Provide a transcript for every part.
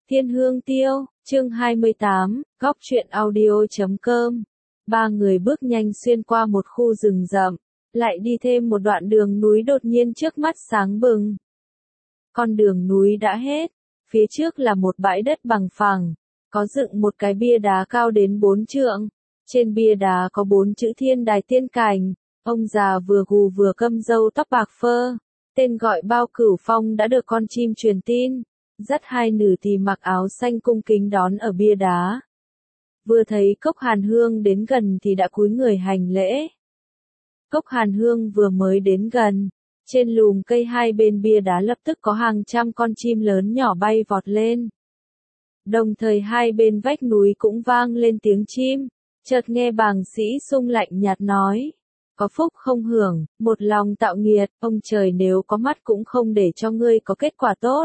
Thiên Hương Tiêu, chương 28, góc truyện audio.com. Ba người bước nhanh xuyên qua một khu rừng rậm, lại đi thêm một đoạn đường núi đột nhiên trước mắt sáng bừng. Con đường núi đã hết, phía trước là một bãi đất bằng phẳng, có dựng một cái bia đá cao đến 4 trượng. Trên bia đá có 4 chữ Thiên Đài Tiên Cảnh, ông già vừa gù vừa câm râu tóc bạc phơ, tên gọi Bao Cửu Phong đã được con chim truyền tin. Dắt hai nữ tỳ mặc áo xanh cung kính đón ở bia đá. Vừa thấy Cốc Hàn Hương đến gần thì đã cúi người hành lễ. Cốc Hàn Hương vừa mới đến gần, trên lùm cây hai bên bia đá lập tức có hàng trăm con chim lớn nhỏ bay vọt lên. Đồng thời hai bên vách núi cũng vang lên tiếng chim, chợt nghe bàng sĩ Sung lạnh nhạt nói. Có phúc không hưởng, một lòng tạo nghiệt, ông trời nếu có mắt cũng không để cho ngươi có kết quả tốt.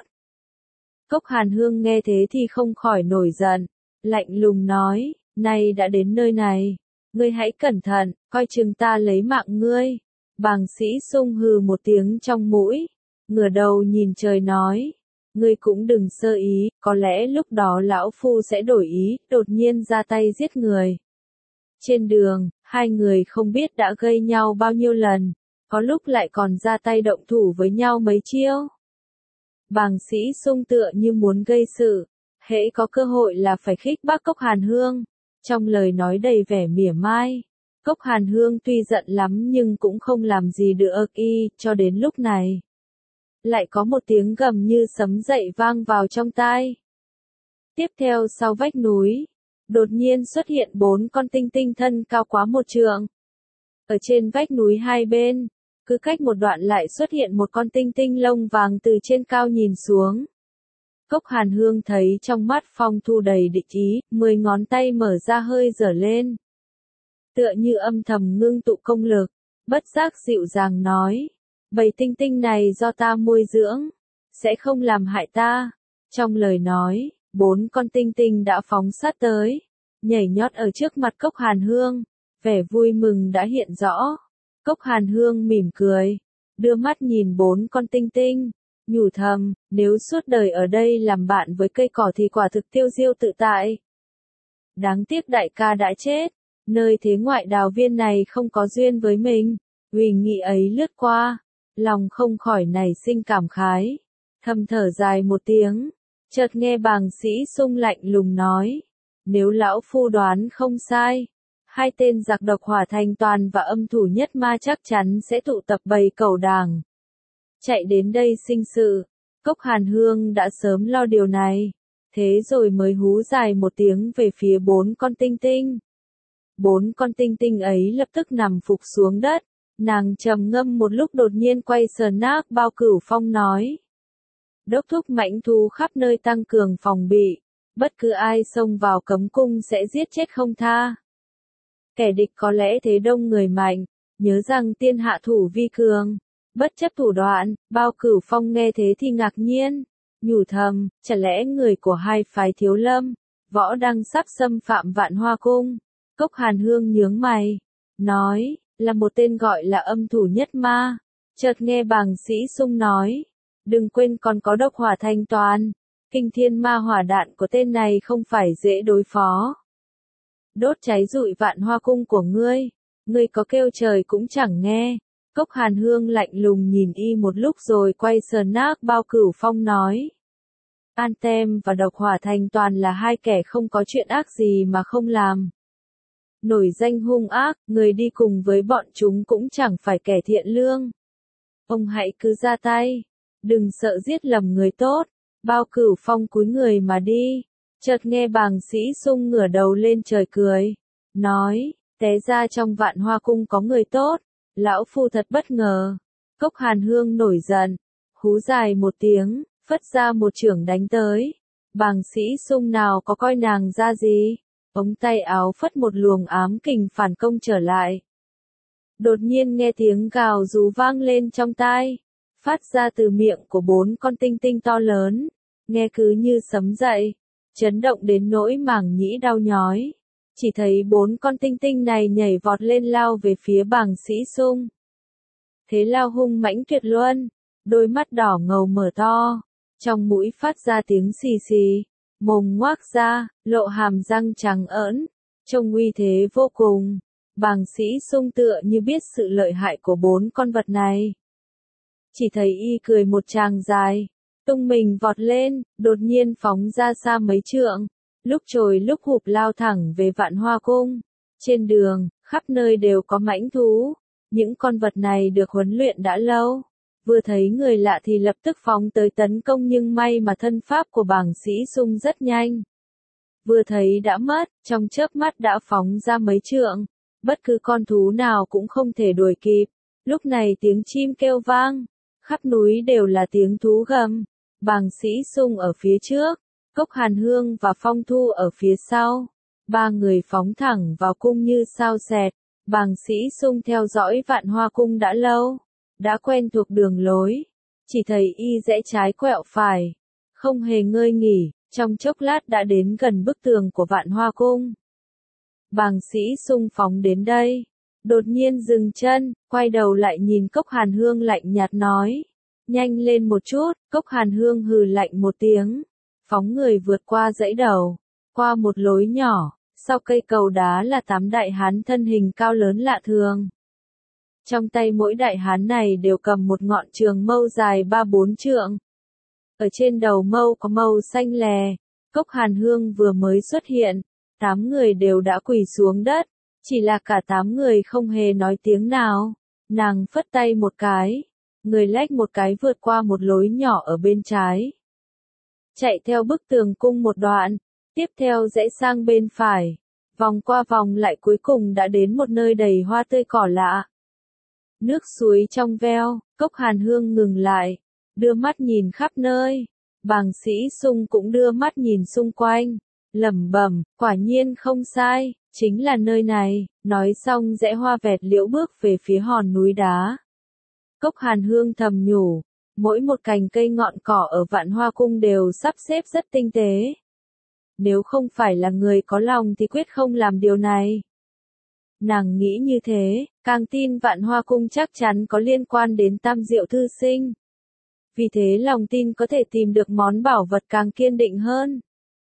Cốc Hàn Hương nghe thế thì không khỏi nổi giận, lạnh lùng nói, nay đã đến nơi này, ngươi hãy cẩn thận, coi chừng ta lấy mạng ngươi. Bàng sĩ Sung hừ một tiếng trong mũi, ngửa đầu nhìn trời nói, ngươi cũng đừng sơ ý, có lẽ lúc đó lão phu sẽ đổi ý, đột nhiên ra tay giết người. Trên đường, hai người không biết đã gây nhau bao nhiêu lần, có lúc lại còn ra tay động thủ với nhau mấy chiêu. Bàng sĩ Sung tựa như muốn gây sự, hễ có cơ hội là phải khích bác Cốc Hàn Hương, trong lời nói đầy vẻ mỉa mai. Cốc Hàn Hương tuy giận lắm nhưng cũng không làm gì được cho đến lúc này. Lại có một tiếng gầm như sấm dậy vang vào trong tai. Tiếp theo sau vách núi, đột nhiên xuất hiện 4 con tinh tinh thân cao quá 1 trượng. Ở trên vách núi hai bên, cứ cách một đoạn lại xuất hiện một con tinh tinh lông vàng từ trên cao nhìn xuống. Cốc Hàn Hương thấy trong mắt Phong Thu đầy địch ý, 10 ngón tay mở ra hơi giở lên. Tựa như âm thầm ngưng tụ công lực, bất giác dịu dàng nói, bầy tinh tinh này do ta nuôi dưỡng, sẽ không làm hại ta. Trong lời nói, 4 con tinh tinh đã phóng sát tới, nhảy nhót ở trước mặt Cốc Hàn Hương, vẻ vui mừng đã hiện rõ. Cốc Hàn Hương mỉm cười, đưa mắt nhìn 4 con tinh tinh, nhủ thầm, nếu suốt đời ở đây làm bạn với cây cỏ thì quả thực tiêu diêu tự tại. Đáng tiếc đại ca đã chết, nơi thế ngoại đào viên này không có duyên với mình. Uy nghĩ ấy lướt qua, lòng không khỏi nảy sinh cảm khái, thầm thở dài một tiếng, chợt nghe bàng sĩ Sung lạnh lùng nói, nếu lão phu đoán không sai, hai tên giặc độc Hỏa Thành Toàn và âm thủ Nhất Ma chắc chắn sẽ tụ tập bầy cẩu đàng chạy đến đây sinh sự. Cốc Hàn Hương đã sớm lo điều này, thế rồi mới hú dài một tiếng về phía 4 con tinh tinh. 4 con tinh tinh ấy lập tức nằm phục xuống đất, nàng trầm ngâm một lúc đột nhiên quay sờ nát Bao Cửu Phong nói. Đốc thúc mãnh thú khắp nơi tăng cường phòng bị, bất cứ ai xông vào cấm cung sẽ giết chết không tha. Kẻ địch có lẽ thế đông người mạnh, nhớ rằng tiên hạ thủ vi cường, bất chấp thủ đoạn. Bao Cửu Phong nghe thế thì ngạc nhiên, nhủ thầm, chả lẽ người của hai phái Thiếu Lâm, Võ Đăng sắp xâm phạm Vạn Hoa Cung. Cốc Hàn Hương nhướng mày, nói, là một tên gọi là âm thủ Nhất Ma. Chợt nghe bàng sĩ Sung nói, đừng quên còn có độc Hỏa Thành Toàn, kinh thiên ma hỏa đạn của tên này không phải dễ đối phó. Đốt cháy rụi Vạn Hoa Cung của ngươi có kêu trời cũng chẳng nghe. Cốc Hàn Hương lạnh lùng nhìn y một lúc rồi quay sờ nát Bao Cửu Phong nói. An Tem và độc Hỏa Thành Toàn là hai kẻ không có chuyện ác gì mà không làm. Nổi danh hung ác, người đi cùng với bọn chúng cũng chẳng phải kẻ thiện lương. Ông hãy cứ ra tay, đừng sợ giết lầm người tốt. Bao Cửu Phong cúi người mà đi, chợt nghe bàng sĩ Sung ngửa đầu lên trời cười, nói, té ra trong Vạn Hoa Cung có người tốt, lão phu thật bất ngờ. Cốc Hàn Hương nổi giận, hú dài một tiếng, phất ra một chưởng đánh tới. Bàng sĩ Sung nào có coi nàng ra gì, ống tay áo phất một luồng ám kình phản công trở lại. Đột nhiên nghe tiếng gào rú vang lên trong tai, phát ra từ miệng của 4 con tinh tinh to lớn, nghe cứ như sấm dậy, chấn động đến nỗi màng nhĩ đau nhói. Chỉ thấy 4 con tinh tinh này nhảy vọt lên lao về phía bàng sĩ Sung. Thế lao hung mãnh tuyệt luân, đôi mắt đỏ ngầu mở to, trong mũi phát ra tiếng xì xì, mồm ngoác ra, lộ hàm răng trắng ỡn, trông uy thế vô cùng. Bàng Sĩ Sung tựa như biết sự lợi hại của bốn con vật này. Chỉ thấy y cười một tràng dài, tung mình vọt lên, đột nhiên phóng ra xa mấy trượng, lúc trồi lúc hụp lao thẳng về Vạn Hoa Cung. Trên đường, khắp nơi đều có mãnh thú, những con vật này được huấn luyện đã lâu. Vừa thấy người lạ thì lập tức phóng tới tấn công, nhưng may mà thân pháp của Bàng Sĩ Sung rất nhanh. Vừa thấy đã mất, trong chớp mắt đã phóng ra mấy trượng, bất cứ con thú nào cũng không thể đuổi kịp. Lúc này tiếng chim kêu vang, khắp núi đều là tiếng thú gầm. Bàng Sĩ Sung ở phía trước, Cốc Hàn Hương và Phong Thu ở phía sau. Ba người phóng thẳng vào cung như sao xẹt. Bàng Sĩ Sung theo dõi Vạn Hoa Cung đã lâu, đã quen thuộc đường lối, chỉ thấy y rẽ trái quẹo phải, không hề ngơi nghỉ, trong chốc lát đã đến gần bức tường của Vạn Hoa Cung. Bàng Sĩ Sung phóng đến đây, đột nhiên dừng chân, quay đầu lại nhìn Cốc Hàn Hương lạnh nhạt nói, nhanh lên một chút. Cốc Hàn Hương hừ lạnh một tiếng, phóng người vượt qua dãy đầu, qua một lối nhỏ. Sau cây cầu đá là 8 đại hán thân hình cao lớn lạ thường. Trong tay mỗi đại hán này đều cầm một ngọn trường mâu dài 3-4 trượng. Ở trên đầu mâu có màu xanh lè. Cốc Hàn Hương vừa mới xuất hiện, 8 người đều đã quỳ xuống đất, chỉ là cả 8 người không hề nói tiếng nào. Nàng phất tay một cái, người lách một cái vượt qua một lối nhỏ ở bên trái. Chạy theo bức tường cung một đoạn. Tiếp theo rẽ sang bên phải, vòng qua vòng lại cuối cùng đã đến một nơi đầy hoa tươi cỏ lạ. Nước suối trong veo, Cốc Hàn Hương ngừng lại, đưa mắt nhìn khắp nơi. Bàng Sĩ Sung cũng đưa mắt nhìn xung quanh, lẩm bẩm, quả nhiên không sai, chính là nơi này. Nói xong rẽ hoa vẹt liễu bước về phía hòn núi đá. Cốc Hàn Hương thầm nhủ, mỗi một cành cây ngọn cỏ ở Vạn Hoa Cung đều sắp xếp rất tinh tế. Nếu không phải là người có lòng thì quyết không làm điều này. Nàng nghĩ như thế, càng tin Vạn Hoa Cung chắc chắn có liên quan đến Tam Diệu Thư Sinh. Vì thế lòng tin có thể tìm được món bảo vật càng kiên định hơn.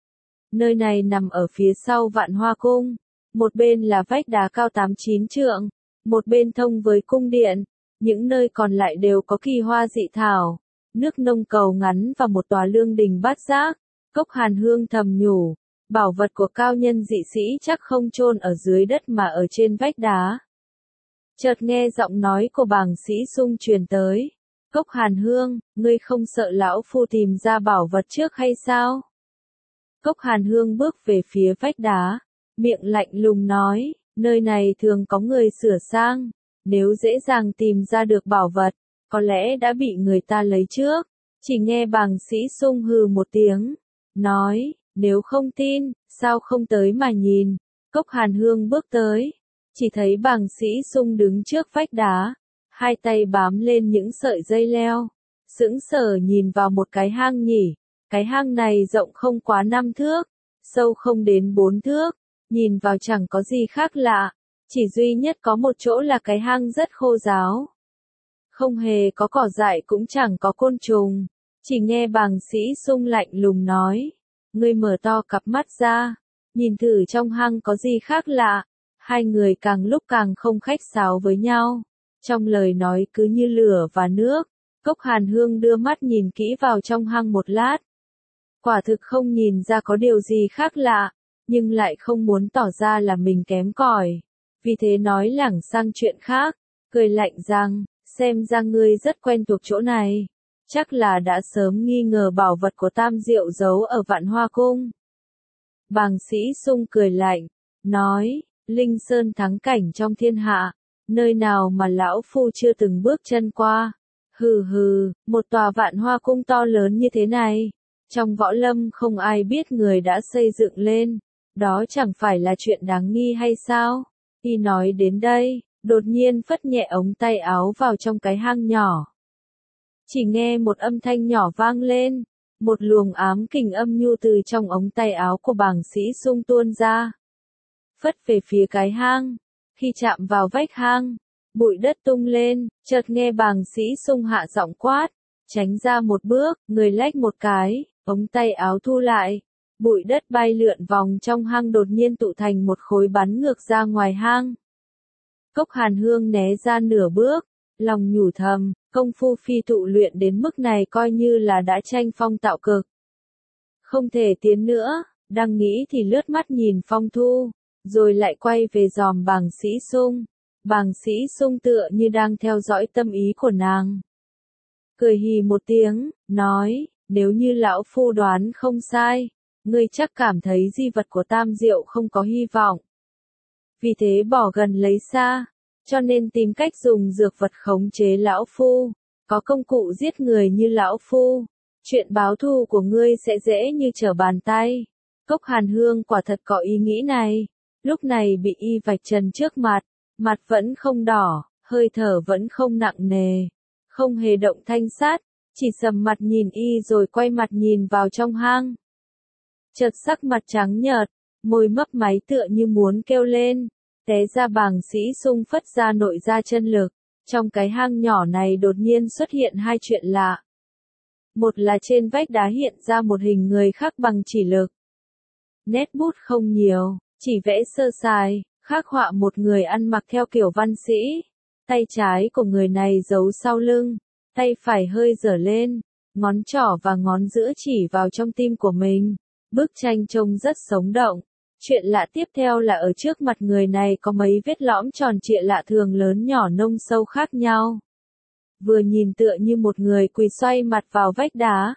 Nơi này nằm ở phía sau Vạn Hoa Cung. Một bên là vách đá cao 8-9 trượng, một bên thông với cung điện. Những nơi còn lại đều có kỳ hoa dị thảo, nước nông cầu ngắn và một tòa lương đình bát giác. Cốc Hàn Hương thầm nhủ, bảo vật của cao nhân dị sĩ chắc không chôn ở dưới đất mà ở trên vách đá. Chợt nghe giọng nói của Bàng Sĩ Sung truyền tới. Cốc Hàn Hương, ngươi không sợ lão phu tìm ra bảo vật trước hay sao? Cốc Hàn Hương bước về phía vách đá, miệng lạnh lùng nói, nơi này thường có người sửa sang, nếu dễ dàng tìm ra được bảo vật, có lẽ đã bị người ta lấy trước. Chỉ nghe Bàng Sĩ Sung hừ một tiếng, nói, nếu không tin, sao không tới mà nhìn. Cốc Hàn Hương bước tới, chỉ thấy Bàng Sĩ Sung đứng trước vách đá, hai tay bám lên những sợi dây leo, sững sờ nhìn vào một cái hang nhỉ. Cái hang này rộng không quá 5 thước, sâu không đến 4 thước, nhìn vào chẳng có gì khác lạ, chỉ duy nhất có một chỗ là cái hang rất khô ráo. Không hề có cỏ dại cũng chẳng có côn trùng, chỉ nghe Bàng Sĩ Sung lạnh lùng nói, ngươi mở to cặp mắt ra, nhìn thử trong hang có gì khác lạ. Hai người càng lúc càng không khách sáo với nhau, trong lời nói cứ như lửa và nước. Cốc Hàn Hương đưa mắt nhìn kỹ vào trong hang một lát. Quả thực không nhìn ra có điều gì khác lạ, nhưng lại không muốn tỏ ra là mình kém cỏi. Vì thế nói lảng sang chuyện khác, cười lạnh rằng, xem ra ngươi rất quen thuộc chỗ này. Chắc là đã sớm nghi ngờ bảo vật của Tam Diệu giấu ở Vạn Hoa Cung. Bàng Sĩ Sung cười lạnh, nói, Linh Sơn thắng cảnh trong thiên hạ, nơi nào mà lão phu chưa từng bước chân qua. Hừ hừ, một tòa Vạn Hoa Cung to lớn như thế này, trong võ lâm không ai biết người đã xây dựng lên, đó chẳng phải là chuyện đáng nghi hay sao? Y nói đến đây, đột nhiên phất nhẹ ống tay áo vào trong cái hang nhỏ. Chỉ nghe một âm thanh nhỏ vang lên, một luồng ám kình âm nhu từ trong ống tay áo của Bàng Sĩ Sung tuôn ra. Phất về phía cái hang, khi chạm vào vách hang, bụi đất tung lên, chợt nghe Bàng Sĩ Sung hạ giọng quát, tránh ra một bước, người lách một cái, ống tay áo thu lại, Bụi đất bay lượn vòng trong hang đột nhiên tụ thành một khối bắn ngược ra ngoài hang. Cốc Hàn Hương né ra nửa bước, lòng nhủ thầm, công phu phi tụ luyện đến mức này coi như là đã tranh phong tạo cực. Không thể tiến nữa, đang nghĩ thì lướt mắt nhìn Phong Thu, rồi lại quay về dòm Bàng Sĩ Sung. Bàng Sĩ Sung tựa như đang theo dõi tâm ý của nàng. Cười hì một tiếng, nói, nếu như lão phu đoán không sai, ngươi chắc cảm thấy di vật của Tam Diệu không có hy vọng. Vì thế bỏ gần lấy xa, cho nên tìm cách dùng dược vật khống chế lão phu, có công cụ giết người như lão phu. Chuyện báo thù của ngươi sẽ dễ như trở bàn tay. Cốc Hàn Hương quả thật có ý nghĩ này, lúc này bị y vạch trần trước mặt, mặt vẫn không đỏ, hơi thở vẫn không nặng nề, không hề động thanh sát, chỉ sầm mặt nhìn y rồi quay mặt nhìn vào trong hang. Chợt sắc mặt trắng nhợt, môi mấp máy tựa như muốn kêu lên, té ra Bàng Sĩ Sung phất ra nội ra chân lực. Trong cái hang nhỏ này đột nhiên xuất hiện hai chuyện lạ. Một là trên vách đá hiện ra một hình người khác bằng chỉ lực. Nét bút không nhiều, chỉ vẽ sơ sài, khắc họa một người ăn mặc theo kiểu văn sĩ. Tay trái của người này giấu sau lưng, tay phải hơi giở lên, ngón trỏ và ngón giữa chỉ vào trong tim của mình. Bức tranh trông rất sống động. Chuyện lạ tiếp theo là ở trước mặt người này có mấy vết lõm tròn trịa lạ thường lớn nhỏ nông sâu khác nhau. Vừa nhìn tựa như một người quỳ xoay mặt vào vách đá,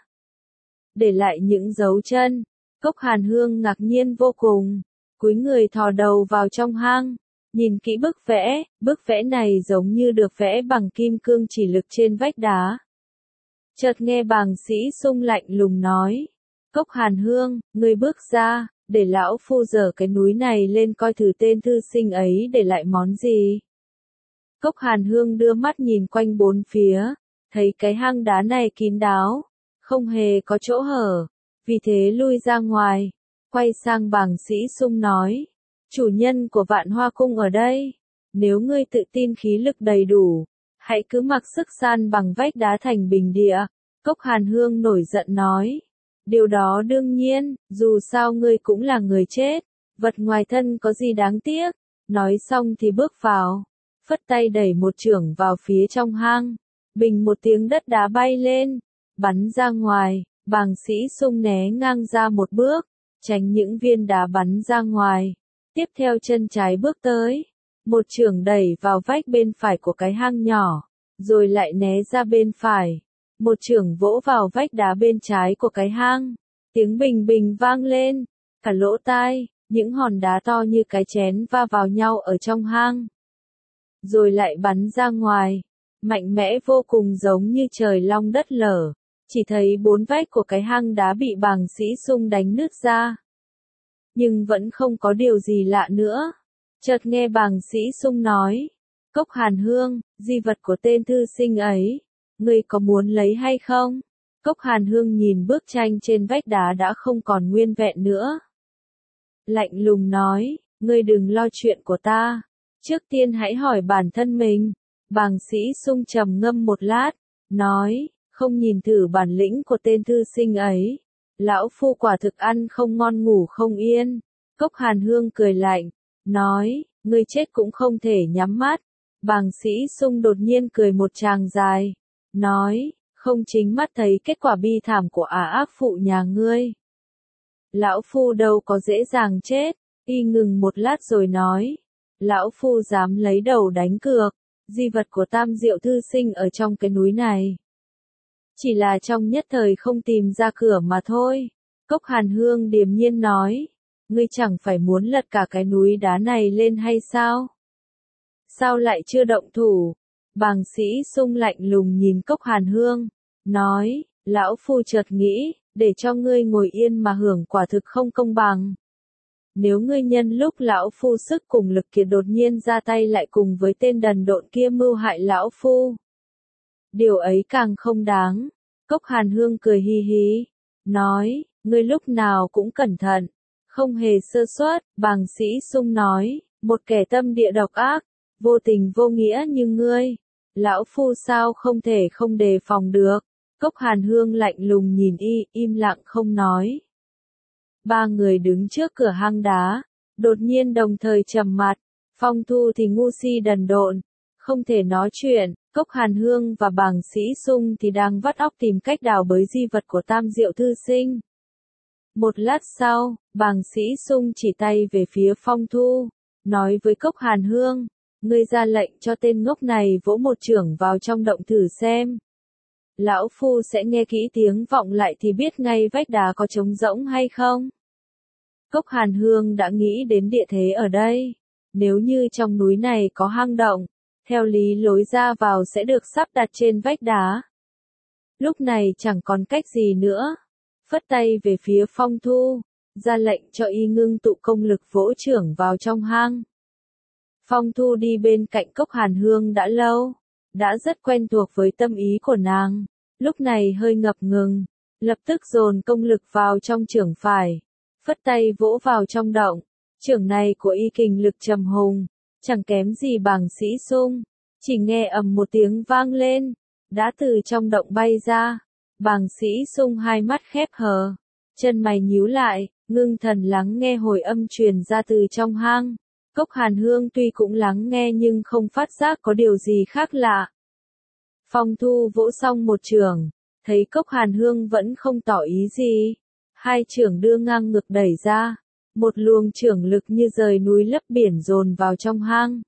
để lại những dấu chân. Cốc Hàn Hương ngạc nhiên vô cùng, cúi người thò đầu vào trong hang, nhìn kỹ bức vẽ này giống như được vẽ bằng kim cương chỉ lực trên vách đá. Chợt nghe Bàng Sĩ Sung lạnh lùng nói, Cốc Hàn Hương, ngươi bước ra, để lão phu giở cái núi này lên coi thử tên thư sinh ấy để lại món gì. Cốc Hàn Hương đưa mắt nhìn quanh bốn phía, thấy cái hang đá này kín đáo, không hề có chỗ hở, vì thế lui ra ngoài, quay sang Bàng Sĩ Sung nói, chủ nhân của Vạn Hoa Cung ở đây, nếu ngươi tự tin khí lực đầy đủ, hãy cứ mặc sức san bằng vách đá thành bình địa. Cốc Hàn Hương nổi giận nói, điều đó đương nhiên, dù sao ngươi cũng là người chết, vật ngoài thân có gì đáng tiếc. Nói xong thì bước vào, phất tay đẩy một chưởng vào phía trong hang, bình một tiếng đất đá bay lên, bắn ra ngoài. Bàng Sĩ Sung né ngang ra một bước, tránh những viên đá bắn ra ngoài. Tiếp theo chân trái bước tới, một chưởng đẩy vào vách bên phải của cái hang nhỏ, rồi lại né ra bên phải. Một chưởng vỗ vào vách đá bên trái của cái hang. Tiếng bình bình vang lên, cả lỗ tai, những hòn đá to như cái chén va vào nhau ở trong hang. Rồi lại bắn ra ngoài, mạnh mẽ vô cùng giống như trời long đất lở. Chỉ thấy bốn vách của cái hang đá bị Bàng Sĩ Sung đánh nứt ra. Nhưng vẫn không có điều gì lạ nữa. Chợt nghe Bàng Sĩ Sung nói, Cốc Hàn Hương, di vật của tên thư sinh ấy, ngươi có muốn lấy hay không? Cốc Hàn Hương nhìn bức tranh trên vách đá đã không còn nguyên vẹn nữa. Lạnh lùng nói, ngươi đừng lo chuyện của ta. Trước tiên hãy hỏi bản thân mình. Bàng Sĩ Sung trầm ngâm một lát, nói, không nhìn thử bản lĩnh của tên thư sinh ấy, lão phu quả thực ăn không ngon ngủ không yên. Cốc Hàn Hương cười lạnh, nói, ngươi chết cũng không thể nhắm mắt. Bàng Sĩ Sung đột nhiên cười một tràng dài, nói, không chính mắt thấy kết quả bi thảm của ác phụ nhà ngươi. Lão phu đâu có dễ dàng chết. Y ngừng một lát rồi nói, lão phu dám lấy đầu đánh cược, di vật của Tam Diệu thư sinh ở trong cái núi này. Chỉ là trong nhất thời không tìm ra cửa mà thôi. Cốc Hàn Hương điềm nhiên nói, ngươi chẳng phải muốn lật cả cái núi đá này lên hay sao? Sao lại chưa động thủ? Bàng Sĩ Sung lạnh lùng nhìn Cốc Hàn Hương, nói, lão phu chợt nghĩ, để cho ngươi ngồi yên mà hưởng quả thực không công bằng. Nếu ngươi nhân lúc lão phu sức cùng lực kiệt đột nhiên ra tay lại cùng với tên đần độn kia mưu hại lão phu, điều ấy càng không đáng. Cốc Hàn Hương cười hi hi, nói, ngươi lúc nào cũng cẩn thận, không hề sơ suất. Bàng Sĩ Sung nói, một kẻ tâm địa độc ác, vô tình vô nghĩa như ngươi, lão phu sao không thể không đề phòng được. Cốc Hàn Hương lạnh lùng nhìn y, im lặng không nói. Ba người đứng trước cửa hang đá, đột nhiên đồng thời trầm mặt. Phong Thu thì ngu si đần độn, không thể nói chuyện. Cốc Hàn Hương và Bàng Sĩ Sung thì đang vắt óc tìm cách đào bới di vật của Tam Diệu Thư Sinh. Một lát sau, Bàng Sĩ Sung chỉ tay về phía Phong Thu, nói với Cốc Hàn Hương, ngươi ra lệnh cho tên ngốc này vỗ một chưởng vào trong động thử xem. Lão Phu sẽ nghe kỹ tiếng vọng lại thì biết ngay vách đá có trống rỗng hay không. Cốc Hàn Hương đã nghĩ đến địa thế ở đây. Nếu như trong núi này có hang động, theo lý lối ra vào sẽ được sắp đặt trên vách đá. Lúc này chẳng còn cách gì nữa. Phất tay về phía Phong Thu, ra lệnh cho y ngưng tụ công lực vỗ chưởng vào trong hang. Phong Thu đi bên cạnh Cốc Hàn Hương đã lâu, đã rất quen thuộc với tâm ý của nàng, lúc này hơi ngập ngừng, lập tức dồn công lực vào trong chưởng phải, phất tay vỗ vào trong động. Chưởng này của y kình lực trầm hùng, chẳng kém gì Bàng Sĩ Sung, chỉ nghe ầm một tiếng vang lên, đã từ trong động bay ra. Bàng Sĩ Sung hai mắt khép hờ, chân mày nhíu lại, ngưng thần lắng nghe hồi âm truyền ra từ trong hang. Cốc Hàn Hương tuy cũng lắng nghe nhưng không phát giác có điều gì khác lạ. Phong Thu vỗ xong một chưởng, thấy Cốc Hàn Hương vẫn không tỏ ý gì, hai chưởng đưa ngang ngực đẩy ra, một luồng chưởng lực như rời núi lấp biển dồn vào trong hang.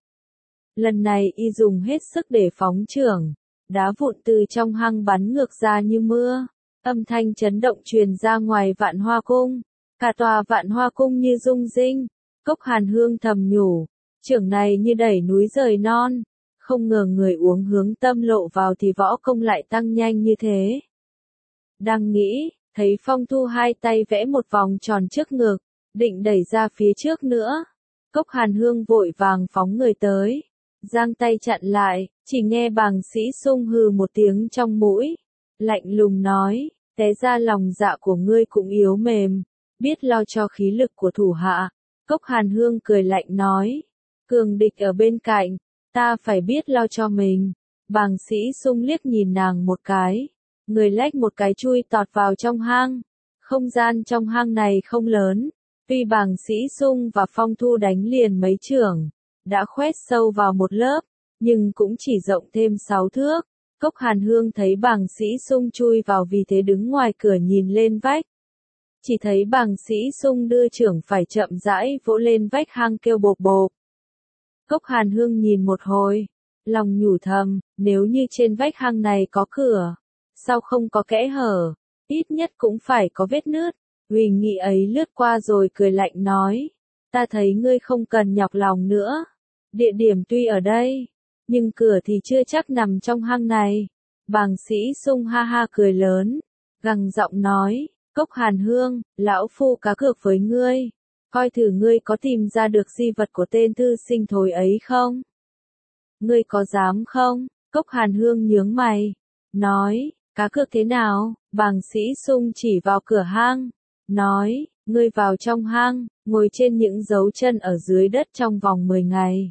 Lần này y dùng hết sức để phóng chưởng, đá vụn từ trong hang bắn ngược ra như mưa, âm thanh chấn động truyền ra ngoài Vạn Hoa Cung, cả tòa Vạn Hoa Cung như rung rinh. Cốc Hàn Hương thầm nhủ, chưởng này như đẩy núi rời non, không ngờ người uống hướng tâm lộ vào thì võ công lại tăng nhanh như thế. Đang nghĩ, thấy Phong Thu hai tay vẽ một vòng tròn trước ngực, định đẩy ra phía trước nữa. Cốc Hàn Hương vội vàng phóng người tới, giang tay chặn lại, chỉ nghe Bàng Sĩ Sung hừ một tiếng trong mũi, lạnh lùng nói, té ra lòng dạ của ngươi cũng yếu mềm, biết lo cho khí lực của thủ hạ. Cốc Hàn Hương cười lạnh nói, cường địch ở bên cạnh, ta phải biết lo cho mình. Bàng Sĩ Sung liếc nhìn nàng một cái, người lách một cái chui tọt vào trong hang. Không gian trong hang này không lớn, tuy Bàng Sĩ Sung và Phong Thu đánh liền mấy chưởng, đã khoét sâu vào một lớp, nhưng cũng chỉ rộng thêm 6 thước. Cốc Hàn Hương thấy Bàng Sĩ Sung chui vào vì thế đứng ngoài cửa nhìn lên vách. Chỉ thấy Bàng Sĩ Sung đưa chưởng phải chậm rãi vỗ lên vách hang kêu bộp bộp. Cốc Hàn Hương nhìn một hồi, lòng nhủ thầm, nếu như trên vách hang này có cửa, sao không có kẽ hở, ít nhất cũng phải có vết nứt. Huỳnh Nghị ấy lướt qua rồi cười lạnh nói, ta thấy ngươi không cần nhọc lòng nữa, địa điểm tuy ở đây, nhưng cửa thì chưa chắc nằm trong hang này. Bàng Sĩ Sung ha ha cười lớn, gằn giọng nói, Cốc Hàn Hương, lão phu cá cược với ngươi, coi thử ngươi có tìm ra được di vật của tên thư sinh thối ấy không? Ngươi có dám không? Cốc Hàn Hương nhướng mày, nói, cá cược thế nào? Bàng Sĩ Sung chỉ vào cửa hang, nói, ngươi vào trong hang, ngồi trên những dấu chân ở dưới đất trong vòng 10 ngày.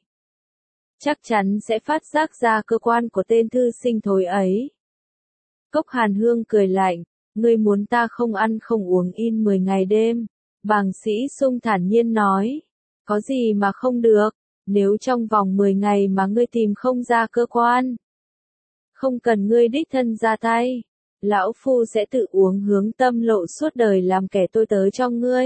Chắc chắn sẽ phát giác ra cơ quan của tên thư sinh thối ấy. Cốc Hàn Hương cười lạnh, ngươi muốn ta không ăn không uống in 10 ngày đêm. Bàng Sĩ Sung thản nhiên nói, có gì mà không được, nếu trong vòng 10 ngày mà ngươi tìm không ra cơ quan, không cần ngươi đích thân ra tay, lão phu sẽ tự uống hướng tâm lộ suốt đời làm kẻ tôi tớ cho ngươi.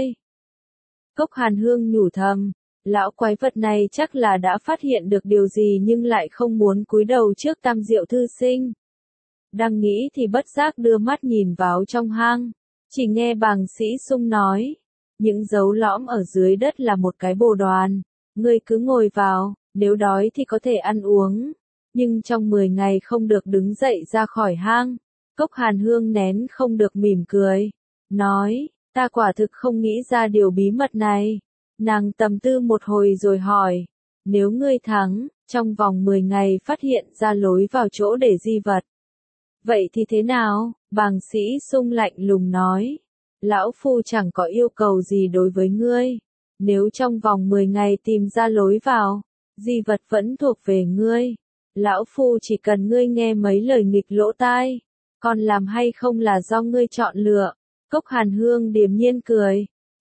Cốc Hàn Hương nhủ thầm, lão quái vật này chắc là đã phát hiện được điều gì nhưng lại không muốn cúi đầu trước Tam Diệu Thư Sinh. Đang nghĩ thì bất giác đưa mắt nhìn vào trong hang, chỉ nghe Bàng Sĩ Sung nói, những dấu lõm ở dưới đất là một cái bồ đoàn, ngươi cứ ngồi vào, nếu đói thì có thể ăn uống, nhưng trong 10 ngày không được đứng dậy ra khỏi hang. Cốc Hàn Hương nén không được mỉm cười, nói, ta quả thực không nghĩ ra điều bí mật này. Nàng tầm tư một hồi rồi hỏi, nếu ngươi thắng, trong vòng 10 ngày phát hiện ra lối vào chỗ để di vật, vậy thì thế nào? Bàng Sĩ Sung lạnh lùng nói, lão phu chẳng có yêu cầu gì đối với ngươi, nếu trong vòng 10 ngày tìm ra lối vào, di vật vẫn thuộc về ngươi, lão phu chỉ cần ngươi nghe mấy lời nghịch lỗ tai, còn làm hay không là do ngươi chọn lựa. Cốc Hàn Hương điềm nhiên cười,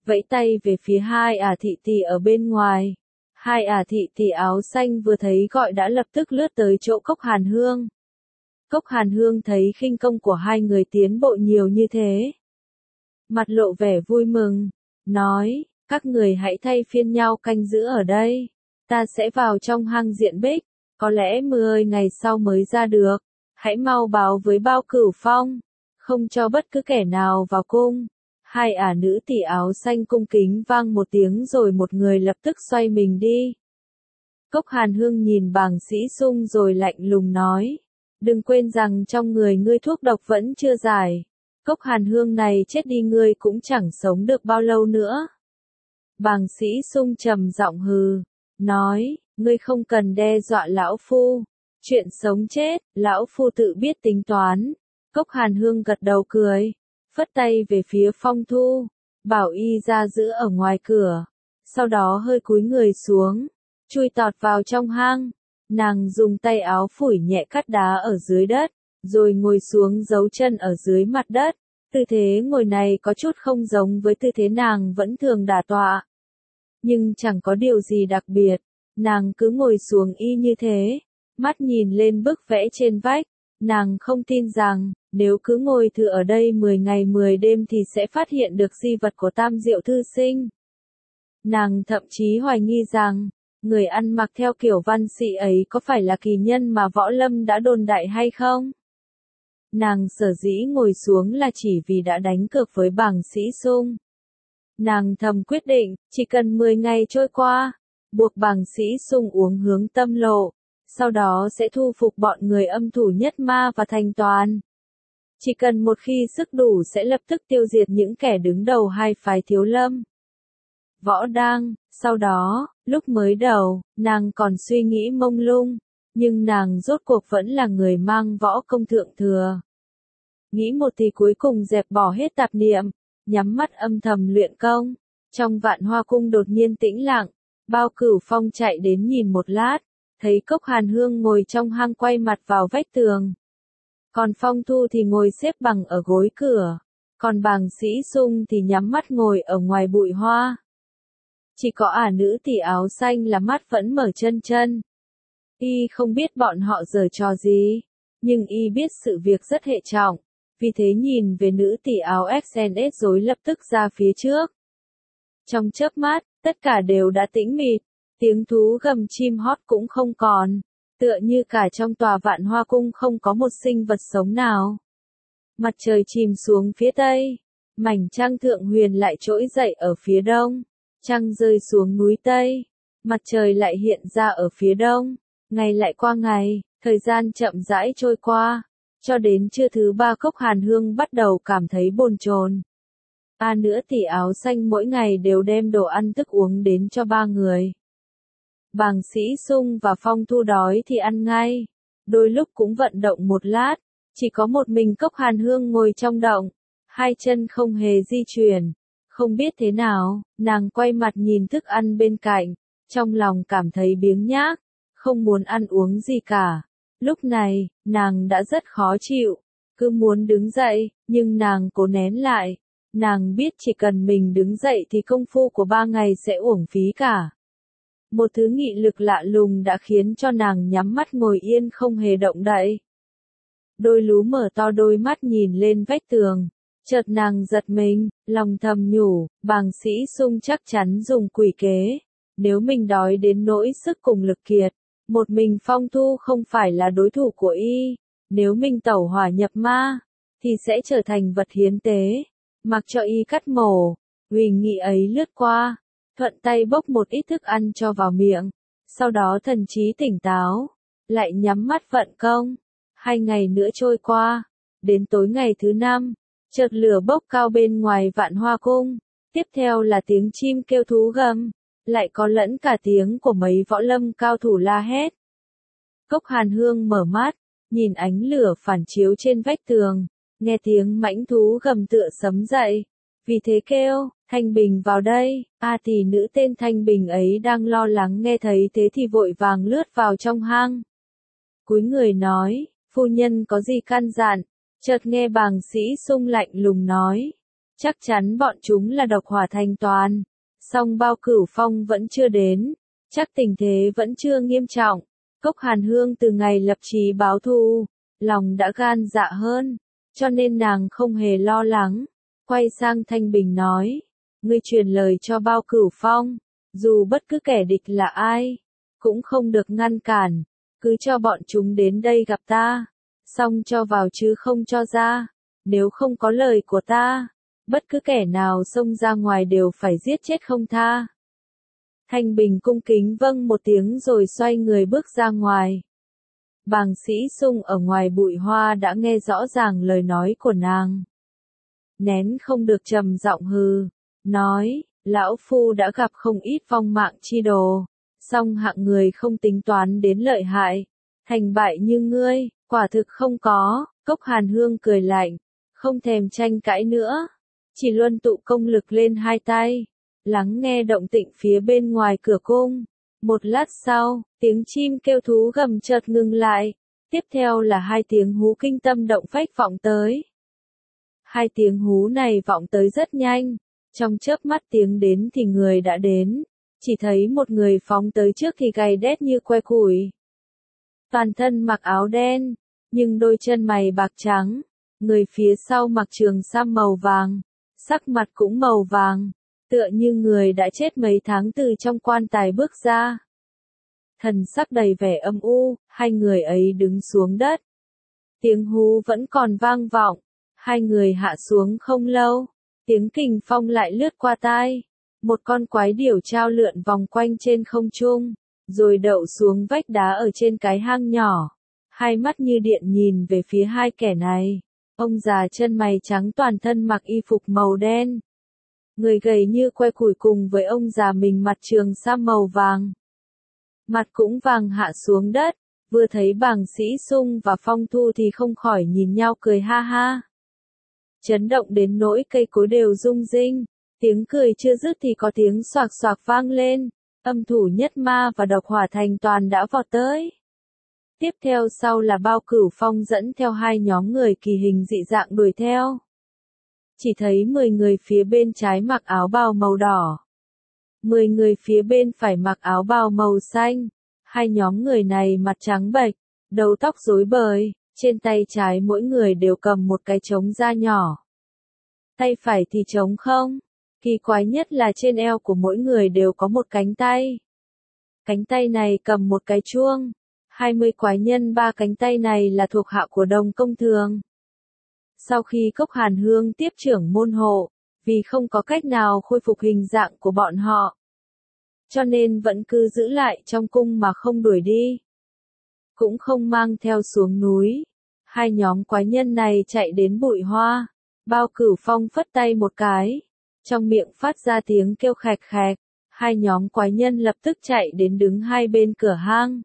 vẫy tay về phía hai thị tỷ ở bên ngoài. Hai thị tỷ áo xanh vừa thấy gọi đã lập tức lướt tới chỗ Cốc Hàn Hương. Cốc Hàn Hương thấy khinh công của hai người tiến bộ nhiều như thế. Mặt lộ vẻ vui mừng, nói, các người hãy thay phiên nhau canh giữ ở đây. Ta sẽ vào trong hang Diện Bích, có lẽ 10 ngày sau mới ra được. Hãy mau báo với Bao Cửu Phong, không cho bất cứ kẻ nào vào cung. Hai nữ tỷ áo xanh cung kính vang một tiếng rồi một người lập tức xoay mình đi. Cốc Hàn Hương nhìn Bàng Sĩ Sung rồi lạnh lùng nói, đừng quên rằng trong người ngươi thuốc độc vẫn chưa giải. Cốc Hàn Hương này chết đi ngươi cũng chẳng sống được bao lâu nữa. Bàng Sĩ Sung trầm giọng hừ, nói, ngươi không cần đe dọa lão phu. Chuyện sống chết, lão phu tự biết tính toán. Cốc Hàn Hương gật đầu cười, phất tay về phía Phong Thu, bảo y ra giữ ở ngoài cửa. Sau đó hơi cúi người xuống, chui tọt vào trong hang. Nàng dùng tay áo phủi nhẹ cát đá ở dưới đất, rồi ngồi xuống giấu chân ở dưới mặt đất. Tư thế ngồi này có chút không giống với tư thế nàng vẫn thường đả tọa. Nhưng chẳng có điều gì đặc biệt, nàng cứ ngồi xuống y như thế, mắt nhìn lên bức vẽ trên vách. Nàng không tin rằng, nếu cứ ngồi thử ở đây 10 ngày 10 đêm thì sẽ phát hiện được di vật của Tam Diệu Thư Sinh. Nàng thậm chí hoài nghi rằng, người ăn mặc theo kiểu văn sĩ ấy có phải là kỳ nhân mà Võ Lâm đã đồn đại hay không? Nàng sở dĩ ngồi xuống là chỉ vì đã đánh cược với Bàng Sĩ Sung. Nàng thầm quyết định, chỉ cần 10 ngày trôi qua, buộc Bàng Sĩ Sung uống hướng tâm lộ, sau đó sẽ thu phục bọn người âm thủ nhất ma và thành toàn. Chỉ cần một khi sức đủ sẽ lập tức tiêu diệt những kẻ đứng đầu hai phái Thiếu Lâm. Võ Đang, sau đó, lúc mới đầu, nàng còn suy nghĩ mông lung, nhưng nàng rốt cuộc vẫn là người mang võ công thượng thừa. Nghĩ một thì cuối cùng dẹp bỏ hết tạp niệm, nhắm mắt âm thầm luyện công. Trong Vạn Hoa Cung đột nhiên tĩnh lặng, Bao Cửu Phong chạy đến nhìn một lát, thấy Cốc Hàn Hương ngồi trong hang quay mặt vào vách tường. Còn Phong Thu thì ngồi xếp bằng ở gối cửa, còn Bàng Sĩ Sung thì nhắm mắt ngồi ở ngoài bụi hoa. Chỉ có nữ tỷ áo xanh là mắt vẫn mở chân chân. Y không biết bọn họ giở trò gì, nhưng y biết sự việc rất hệ trọng, vì thế nhìn về nữ tỷ áo XNS rồi lập tức ra phía trước. Trong chớp mắt, tất cả đều đã tĩnh mịt, tiếng thú gầm chim hót cũng không còn, tựa như cả trong tòa Vạn Hoa Cung không có một sinh vật sống nào. Mặt trời chìm xuống phía tây, mảnh trăng thượng huyền lại trỗi dậy ở phía đông, trăng rơi xuống núi tây, mặt trời lại hiện ra ở phía đông, ngày lại qua ngày, thời gian chậm rãi trôi qua, cho đến trưa thứ 3 Cốc Hàn Hương bắt đầu cảm thấy bồn chồn. Nữa tỷ áo xanh mỗi ngày đều đem đồ ăn thức uống đến cho 3 người. Bàng Sĩ Sung và Phong Thu đói thì ăn ngay, đôi lúc cũng vận động một lát, chỉ có một mình Cốc Hàn Hương ngồi trong động, hai chân không hề di chuyển. Không biết thế nào, nàng quay mặt nhìn thức ăn bên cạnh, trong lòng cảm thấy biếng nhác, không muốn ăn uống gì cả. Lúc này, nàng đã rất khó chịu, cứ muốn đứng dậy, nhưng nàng cố nén lại. Nàng biết chỉ cần mình đứng dậy thì công phu của 3 ngày sẽ uổng phí cả. Một thứ nghị lực lạ lùng đã khiến cho nàng nhắm mắt ngồi yên không hề động đậy. Đôi lú mở to đôi mắt nhìn lên vách tường. Chợt nàng giật mình, lòng thầm nhủ, Bàng Sĩ Sung chắc chắn dùng quỷ kế. Nếu mình đói đến nỗi sức cùng lực kiệt, một mình Phong Thu không phải là đối thủ của y. Nếu mình tẩu hỏa nhập ma, thì sẽ trở thành vật hiến tế. Mặc cho y cắt mổ, uy nghị ấy lướt qua, thuận tay bốc một ít thức ăn cho vào miệng, sau đó thần trí tỉnh táo, lại nhắm mắt vận công. 2 ngày nữa trôi qua, đến tối ngày thứ 5, chợt lửa bốc cao bên ngoài Vạn Hoa Cung, tiếp theo là tiếng chim kêu thú gầm, lại có lẫn cả tiếng của mấy võ lâm cao thủ la hét. Cốc Hàn Hương mở mắt, nhìn ánh lửa phản chiếu trên vách tường, nghe tiếng mãnh thú gầm tựa sấm dậy, vì thế kêu, Thanh Bình vào đây. Tỷ nữ tên Thanh Bình ấy đang lo lắng nghe thấy thế thì vội vàng lướt vào trong hang. Cúi người nói, phu nhân có gì căn dặn, chợt nghe Bàng Sĩ Sung lạnh lùng nói, Chắc chắn bọn chúng là độc hỏa thành toàn. Song Bao Cửu Phong vẫn chưa đến, chắc tình thế vẫn chưa nghiêm trọng. Cốc Hàn Hương từ ngày lập chí báo thù, lòng đã gan dạ hơn, cho nên nàng không hề lo lắng. Quay sang Thanh Bình nói, ngươi truyền lời cho Bao Cửu Phong, dù bất cứ kẻ địch là ai, cũng không được ngăn cản, cứ cho bọn chúng đến đây gặp ta, xong cho vào chứ không cho ra, nếu không có lời của ta, bất cứ kẻ nào xông ra ngoài đều phải giết chết không tha. Thanh Bình cung kính vâng một tiếng rồi xoay người bước ra ngoài. Bàng Sĩ Sung ở ngoài bụi hoa đã nghe rõ ràng lời nói của nàng. Nén không được trầm giọng hừ, nói, lão phu đã gặp không ít vong mạng chi đồ, song hạng người không tính toán đến lợi hại, thành bại như ngươi, quả thực không có. Cốc Hàn Hương cười lạnh, không thèm tranh cãi nữa, chỉ luân tụ công lực lên hai tay, lắng nghe động tĩnh phía bên ngoài cửa cung. Một lát sau, tiếng chim kêu thú gầm chợt ngừng lại, tiếp theo là hai tiếng hú kinh tâm động phách vọng tới. Hai tiếng hú này vọng tới rất nhanh, trong chớp mắt tiếng đến thì người đã đến, chỉ thấy một người phóng tới trước thì gầy đét như que củi. Toàn thân mặc áo đen, nhưng đôi chân mày bạc trắng, người phía sau mặc trường sam màu vàng, sắc mặt cũng màu vàng, tựa như người đã chết mấy tháng từ trong quan tài bước ra. Thần sắc đầy vẻ âm u, hai người ấy đứng xuống đất. Tiếng hú vẫn còn vang vọng, hai người hạ xuống không lâu, tiếng kình phong lại lướt qua tai. Một con quái điểu trao lượn vòng quanh trên không trung, rồi đậu xuống vách đá ở trên cái hang nhỏ. Hai mắt như điện nhìn về phía hai kẻ này. Ông già chân mày trắng toàn thân mặc y phục màu đen. Người gầy như que củi cùng với ông già mình mặc trường sam màu vàng. Mặt cũng vàng hạ xuống đất, vừa thấy Bàng Sĩ Sung và Phong Thu thì không khỏi nhìn nhau cười ha ha. Chấn động đến nỗi cây cối đều rung rinh, tiếng cười chưa dứt thì có tiếng xoạc xoạc vang lên, âm thủ nhất ma và độc hỏa thành toàn đã vọt tới. Tiếp theo sau là Bao Cửu Phong dẫn theo hai nhóm người kỳ hình dị dạng đuổi theo. Chỉ thấy 10 người phía bên trái mặc áo bào màu đỏ, 10 người phía bên phải mặc áo bào màu xanh. Hai nhóm người này mặt trắng bệch, đầu tóc rối bời, trên tay trái mỗi người đều cầm một cái trống da nhỏ. Tay phải thì trống không. Kỳ quái nhất là trên eo của mỗi người đều có một cánh tay. Cánh tay này cầm một cái chuông. 20 quái nhân ba cánh tay này là thuộc hạ của Đồng Công Thường. Sau khi Cốc Hàn Hương tiếp trưởng môn hộ, vì không có cách nào khôi phục hình dạng của bọn họ, cho nên vẫn cứ giữ lại trong cung mà không đuổi đi, cũng không mang theo xuống núi. Hai nhóm quái nhân này chạy đến bụi hoa, Bao Cửu Phong phất tay một cái, trong miệng phát ra tiếng kêu khẹt khẹt, hai nhóm quái nhân lập tức chạy đến đứng hai bên cửa hang.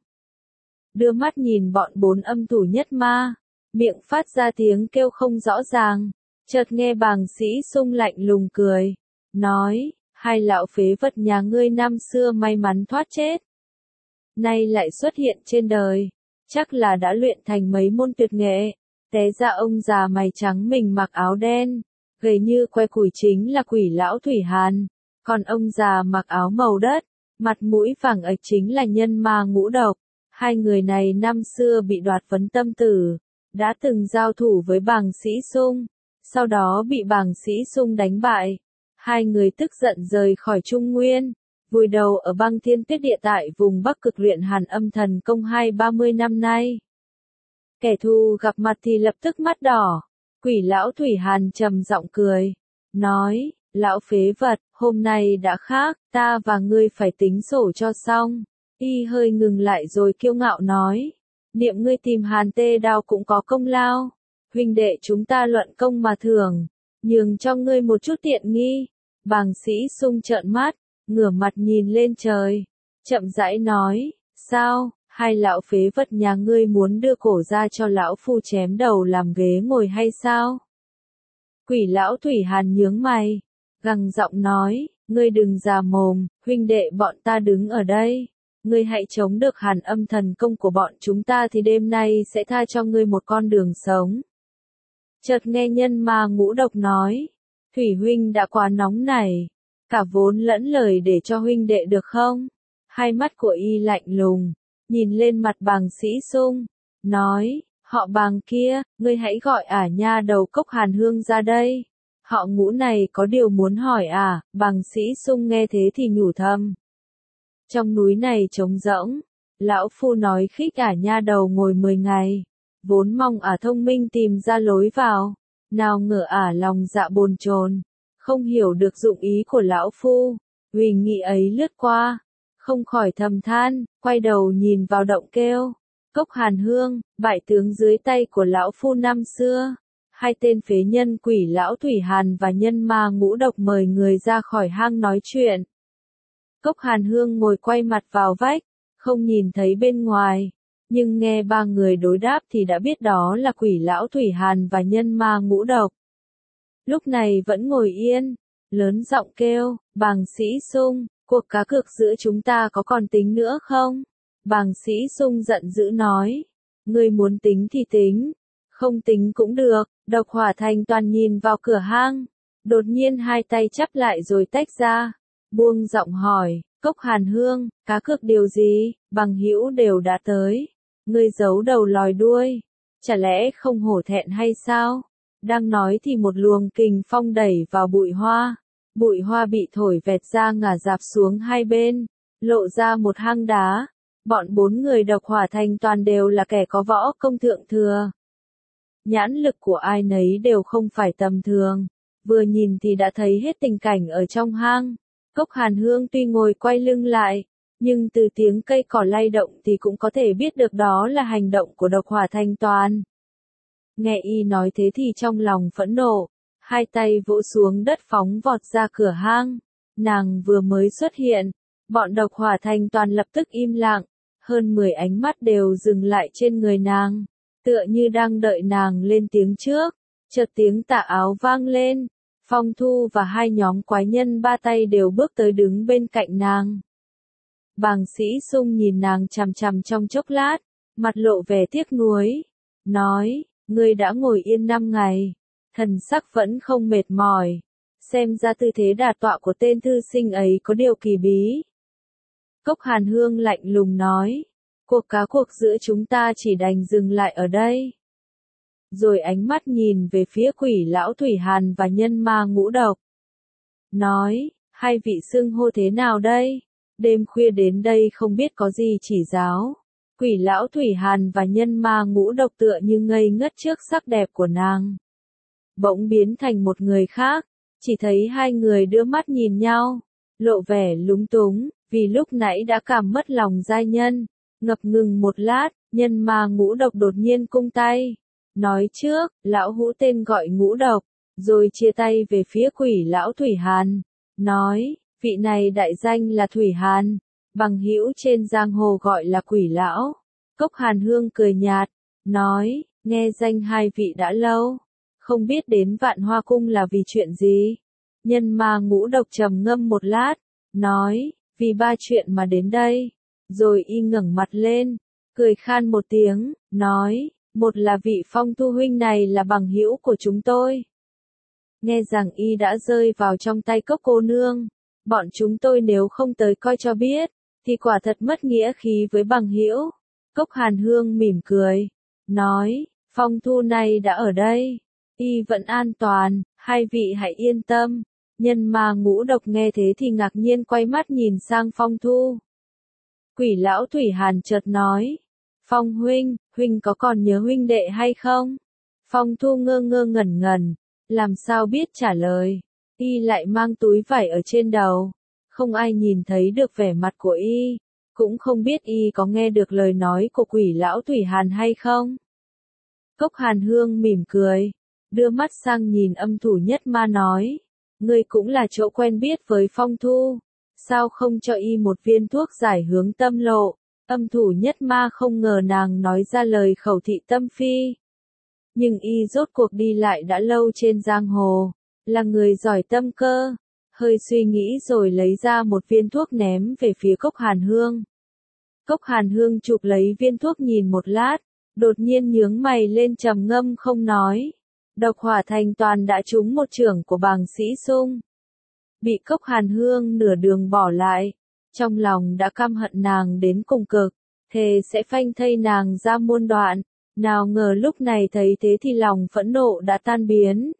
Đưa mắt nhìn bọn bốn âm thủ nhất ma, miệng phát ra tiếng kêu không rõ ràng, chợt nghe Bàng Sĩ Sung lạnh lùng cười, nói, hai lão phế vật nhà ngươi năm xưa may mắn thoát chết, nay lại xuất hiện trên đời, chắc là đã luyện thành mấy môn tuyệt nghệ. Té ra ông già mày trắng mình mặc áo đen, gầy như que củi chính là Quỷ lão Thủy Hàn, còn ông già mặc áo màu đất, mặt mũi vàng ạch chính là nhân ma ngũ độc. Hai người này năm xưa bị đoạt vấn tâm tử, đã từng giao thủ với Bàng Sĩ Sung, sau đó bị Bàng Sĩ Sung đánh bại. Hai người tức giận rời khỏi Trung Nguyên, vùi đầu ở Băng Thiên Tuyết Địa tại vùng Bắc Cực luyện Hàn Âm Thần Công 30 năm nay. Kẻ thù gặp mặt thì lập tức mắt đỏ. Quỷ lão Thủy Hàn trầm giọng cười, nói, lão phế vật, hôm nay đã khác, ta và ngươi phải tính sổ cho xong. Y hơi ngừng lại rồi kiêu ngạo nói, niệm ngươi tìm Hàn Tê Đao cũng có công lao, huynh đệ chúng ta luận công mà thưởng, nhường cho ngươi một chút tiện nghi. Bàng Sĩ Sung trợn mắt, ngửa mặt nhìn lên trời, chậm rãi nói, sao, hai lão phế vật nhà ngươi muốn đưa cổ ra cho lão phu chém đầu làm ghế ngồi hay sao? Quỷ lão Thủy Hàn nhướng mày, gằn giọng nói, ngươi đừng già mồm, huynh đệ bọn ta đứng ở đây. Ngươi hãy chống được Hàn Âm Thần Công của bọn chúng ta thì đêm nay sẽ tha cho ngươi một con đường sống. Chợt nghe nhân ma ngũ độc nói, Thủy huynh đã quá nóng này, cả vốn lẫn lời để cho huynh đệ được không? Hai mắt của y lạnh lùng, nhìn lên mặt Bàng Sĩ Sung, nói, họ Bàng kia, ngươi hãy gọi ả nha đầu Cốc Hàn Hương ra đây. Họ Ngũ này có điều muốn hỏi à? Bàng Sĩ Sung nghe thế thì nhủ thầm. Trong núi này trống rỗng, lão phu nói khích ả nha đầu ngồi 10 ngày, vốn mong ả thông minh tìm ra lối vào, nào ngờ ả lòng dạ bồn chồn, không hiểu được dụng ý của lão phu. Uy nghĩ ấy lướt qua, không khỏi thầm than, quay đầu nhìn vào động kêu, Cốc Hàn Hương, bại tướng dưới tay của lão phu năm xưa. Hai tên phế nhân Quỷ Lão Thủy Hàn và Nhân Ma Ngũ Độc mời người ra khỏi hang nói chuyện. Cốc Hàn Hương ngồi quay mặt vào vách, không nhìn thấy bên ngoài, nhưng nghe ba người đối đáp thì đã biết đó là Quỷ Lão Thủy Hàn và Nhân Ma Ngũ Độc. Lúc này vẫn ngồi yên, lớn giọng kêu, Bàng Sĩ Sung, cuộc cá cược giữa chúng ta có còn tính nữa không? Bàng Sĩ Sung giận dữ nói, ngươi muốn tính thì tính, không tính cũng được. Độc Hỏa Thành toàn nhìn vào cửa hang, đột nhiên hai tay chắp lại rồi tách ra, buông giọng hỏi, Cốc Hàn Hương, cá cược điều gì? Bằng hữu đều đã tới, ngươi giấu đầu lòi đuôi, chả lẽ không hổ thẹn hay sao? Đang nói thì một luồng kình phong đẩy vào bụi hoa bị thổi vẹt ra ngả dạp xuống hai bên, lộ ra một hang đá. Bọn 4 người Độc Hỏa Thành toàn đều là kẻ có võ công thượng thừa. Nhãn lực của ai nấy đều không phải tầm thường, vừa nhìn thì đã thấy hết tình cảnh ở trong hang. Cốc Hàn Hương tuy ngồi quay lưng lại, nhưng từ tiếng cây cỏ lay động thì cũng có thể biết được đó là hành động của Độc Hỏa Thành toàn. Nghe y nói thế thì trong lòng phẫn nộ, hai tay vỗ xuống đất phóng vọt ra cửa hang. Nàng vừa mới xuất hiện, bọn Độc Hỏa Thành toàn lập tức im lặng, hơn 10 ánh mắt đều dừng lại trên người nàng, tựa như đang đợi nàng lên tiếng trước. Chợt tiếng tà áo vang lên, Phong Thu và hai nhóm quái nhân ba tay đều bước tới đứng bên cạnh nàng. Bàng Sĩ Sung nhìn nàng chằm chằm trong chốc lát, mặt lộ vẻ tiếc nuối, nói, ngươi đã ngồi yên 5 ngày, thần sắc vẫn không mệt mỏi, xem ra tư thế đả tọa của tên thư sinh ấy có điều kỳ bí. Cốc Hàn Hương lạnh lùng nói, cuộc cá cuộc giữa chúng ta chỉ đành dừng lại ở đây. Rồi ánh mắt nhìn về phía Quỷ Lão Thủy Hàn và Nhân Ma Ngũ Độc. Nói, hai vị xưng hô thế nào đây? Đêm khuya đến đây không biết có gì chỉ giáo. Quỷ Lão Thủy Hàn và Nhân Ma Ngũ Độc tựa như ngây ngất trước sắc đẹp của nàng, bỗng biến thành một người khác, chỉ thấy hai người đưa mắt nhìn nhau, lộ vẻ lúng túng, vì lúc nãy đã cảm mất lòng giai nhân. Ngập ngừng một lát, Nhân Ma Ngũ Độc đột nhiên cung tay, nói trước, lão hữu tên gọi Ngũ Độc, rồi chia tay về phía Quỷ Lão Thủy Hàn, nói, vị này đại danh là Thủy Hàn, bằng hữu trên giang hồ gọi là Quỷ Lão. Cốc Hàn Hương cười nhạt, nói, nghe danh hai vị đã lâu, không biết đến Vạn Hoa Cung là vì chuyện gì? Nhân Ma Ngũ Độc trầm ngâm một lát, nói, vì 3 chuyện mà đến đây. Rồi y ngẩng mặt lên, cười khan một tiếng, nói, một là vị Phong Thu huynh này là bằng hữu của chúng tôi. Nghe rằng y đã rơi vào trong tay Cốc cô nương, bọn chúng tôi nếu không tới coi cho biết, thì quả thật mất nghĩa khí với bằng hữu. Cốc Hàn Hương mỉm cười, nói, Phong Thu này đã ở đây, y vẫn an toàn, hai vị hãy yên tâm. Nhân Ma Ngũ Độc nghe thế thì ngạc nhiên quay mắt nhìn sang Phong Thu. Quỷ Lão Thủy Hàn chợt nói, Phong huynh, huynh có còn nhớ huynh đệ hay không? Phong Thu ngơ ngơ ngẩn ngẩn, làm sao biết trả lời, y lại mang túi vải ở trên đầu, không ai nhìn thấy được vẻ mặt của y, cũng không biết y có nghe được lời nói của Quỷ Lão Thủy Hàn hay không. Cốc Hàn Hương mỉm cười, đưa mắt sang nhìn Âm Thủ Nhất Ma nói, ngươi cũng là chỗ quen biết với Phong Thu, sao không cho y một viên thuốc giải hướng tâm lộ? Âm Thủ Nhất Ma không ngờ nàng nói ra lời khẩu thị tâm phi. Nhưng y rốt cuộc đi lại đã lâu trên giang hồ, là người giỏi tâm cơ, hơi suy nghĩ rồi lấy ra một viên thuốc ném về phía Cốc Hàn Hương. Cốc Hàn Hương chụp lấy viên thuốc nhìn một lát, đột nhiên nhướng mày lên trầm ngâm không nói. Độc Hỏa Thành Toàn đã trúng một chưởng của Bàng Sĩ Sung. Bị Cốc Hàn Hương nửa đường bỏ lại. Trong lòng đã căm hận nàng đến cùng cực, thề sẽ phanh thây nàng ra muôn đoạn. Nào ngờ lúc này thấy thế thì lòng phẫn nộ đã tan biến.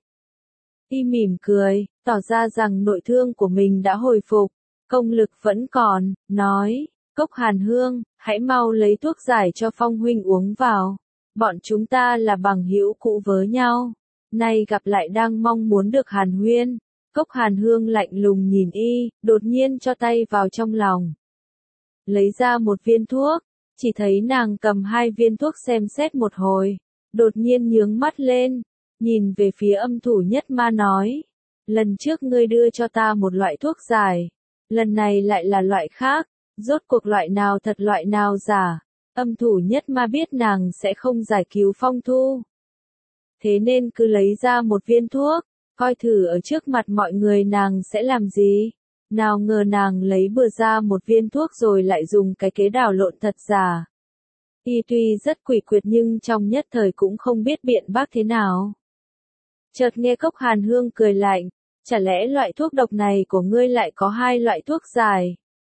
Y mỉm cười, tỏ ra rằng nội thương của mình đã hồi phục, công lực vẫn còn, nói, Cốc Hàn Hương, hãy mau lấy thuốc giải cho Phong huynh uống vào. Bọn chúng ta là bằng hữu cũ với nhau, nay gặp lại đang mong muốn được hàn huyên. Cốc Hàn Hương lạnh lùng nhìn y, đột nhiên cho tay vào trong lòng. Lấy ra một viên thuốc, chỉ thấy nàng cầm 2 viên thuốc xem xét một hồi, đột nhiên nhướng mắt lên, nhìn về phía Âm Thủ Nhất Ma nói, lần trước ngươi đưa cho ta một loại thuốc giải, lần này lại là loại khác, rốt cuộc loại nào thật loại nào giả. Âm Thủ Nhất Ma biết nàng sẽ không giải cứu Phong Thu, thế nên cứ lấy ra một viên thuốc, coi thử ở trước mặt mọi người nàng sẽ làm gì. Nào ngờ nàng lấy bừa ra một viên thuốc rồi lại dùng cái kế đảo lộn thật giả. Y tuy rất quỷ quyệt nhưng trong nhất thời cũng không biết biện bác thế nào. Chợt nghe Cốc Hàn Hương cười lạnh, chả lẽ loại thuốc độc này của ngươi lại có 2 loại thuốc giải?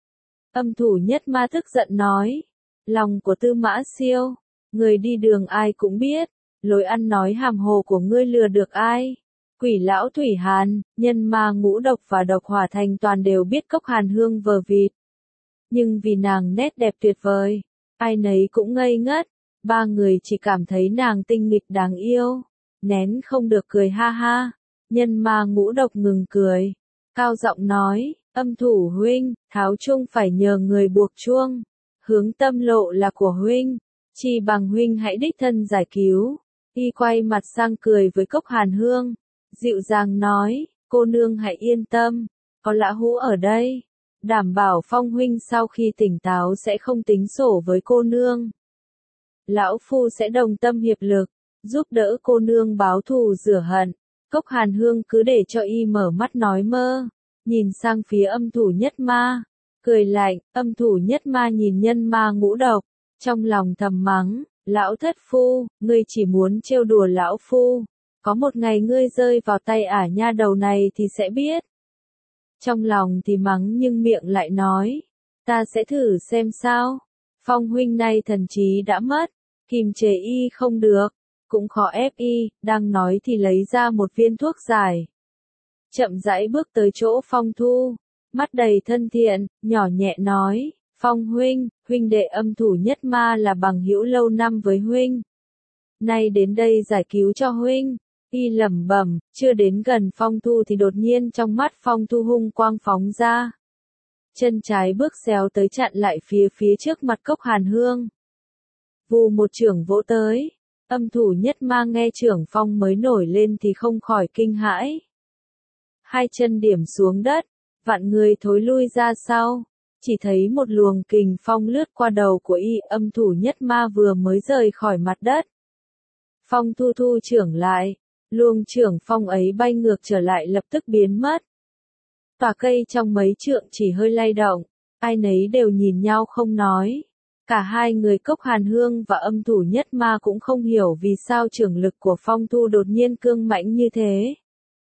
Âm Thủ Nhất Ma tức giận nói, lòng của Tư Mã Siêu, người đi đường ai cũng biết, lối ăn nói hàm hồ của ngươi lừa được ai? Quỷ lão Thủy Hàn, Nhân Ma Ngũ Độc và Độc Hỏa Thành Toàn đều biết Cốc Hàn Hương vờ vịt. Nhưng vì nàng nét đẹp tuyệt vời, ai nấy cũng ngây ngất, 3 người chỉ cảm thấy nàng tinh nghịch đáng yêu, nén không được cười ha ha. Nhân Ma Ngũ Độc ngừng cười, cao giọng nói, Âm Thủ huynh, tháo chuông phải nhờ người buộc chuông, hướng tâm lộ là của huynh, chi bằng huynh hãy đích thân giải cứu. Y quay mặt sang cười với Cốc Hàn Hương, dịu dàng nói, cô nương hãy yên tâm, có Lã Hũ ở đây, đảm bảo Phong huynh sau khi tỉnh táo sẽ không tính sổ với cô nương. Lão phu sẽ đồng tâm hiệp lực, giúp đỡ cô nương báo thù rửa hận. Cốc Hàn Hương cứ để cho y mở mắt nói mơ, nhìn sang phía Âm Thủ Nhất Ma, cười lạnh. Âm Thủ Nhất Ma nhìn Nhân Ma Ngũ Độc, trong lòng thầm mắng, lão thất phu, ngươi chỉ muốn trêu đùa lão phu. Có một ngày ngươi rơi vào tay ả nha đầu này thì sẽ biết. Trong lòng thì mắng nhưng miệng lại nói, ta sẽ thử xem sao. Phong huynh nay thần trí đã mất, kìm chế y không được, cũng khó ép y. Đang nói thì lấy ra một viên thuốc giải, chậm rãi bước tới chỗ Phong Thu, mắt đầy thân thiện, nhỏ nhẹ nói, Phong huynh, huynh đệ Âm Thủ Nhất Ma là bằng hữu lâu năm với huynh, nay đến đây giải cứu cho huynh. Y lẩm bẩm, chưa đến gần Phong Thu thì đột nhiên trong mắt Phong Thu hung quang phóng ra. Chân trái bước xéo tới chặn lại phía trước mặt Cốc Hàn Hương. Vù một chưởng vỗ tới, Âm Thủ Nhất Ma nghe chưởng phong mới nổi lên thì không khỏi kinh hãi. 2 chân điểm xuống đất, vạn người thối lui ra sau, chỉ thấy một luồng kình phong lướt qua đầu của y. Âm Thủ Nhất Ma vừa mới rời khỏi mặt đất, Phong Thu thu chưởng lại. Luồng chưởng phong ấy bay ngược trở lại lập tức biến mất. Tòa cây trong mấy trượng chỉ hơi lay động, ai nấy đều nhìn nhau không nói. Cả 2 người Cốc Hàn Hương và Âm Thủ Nhất Ma cũng không hiểu vì sao chưởng lực của Phong Thu đột nhiên cương mãnh như thế.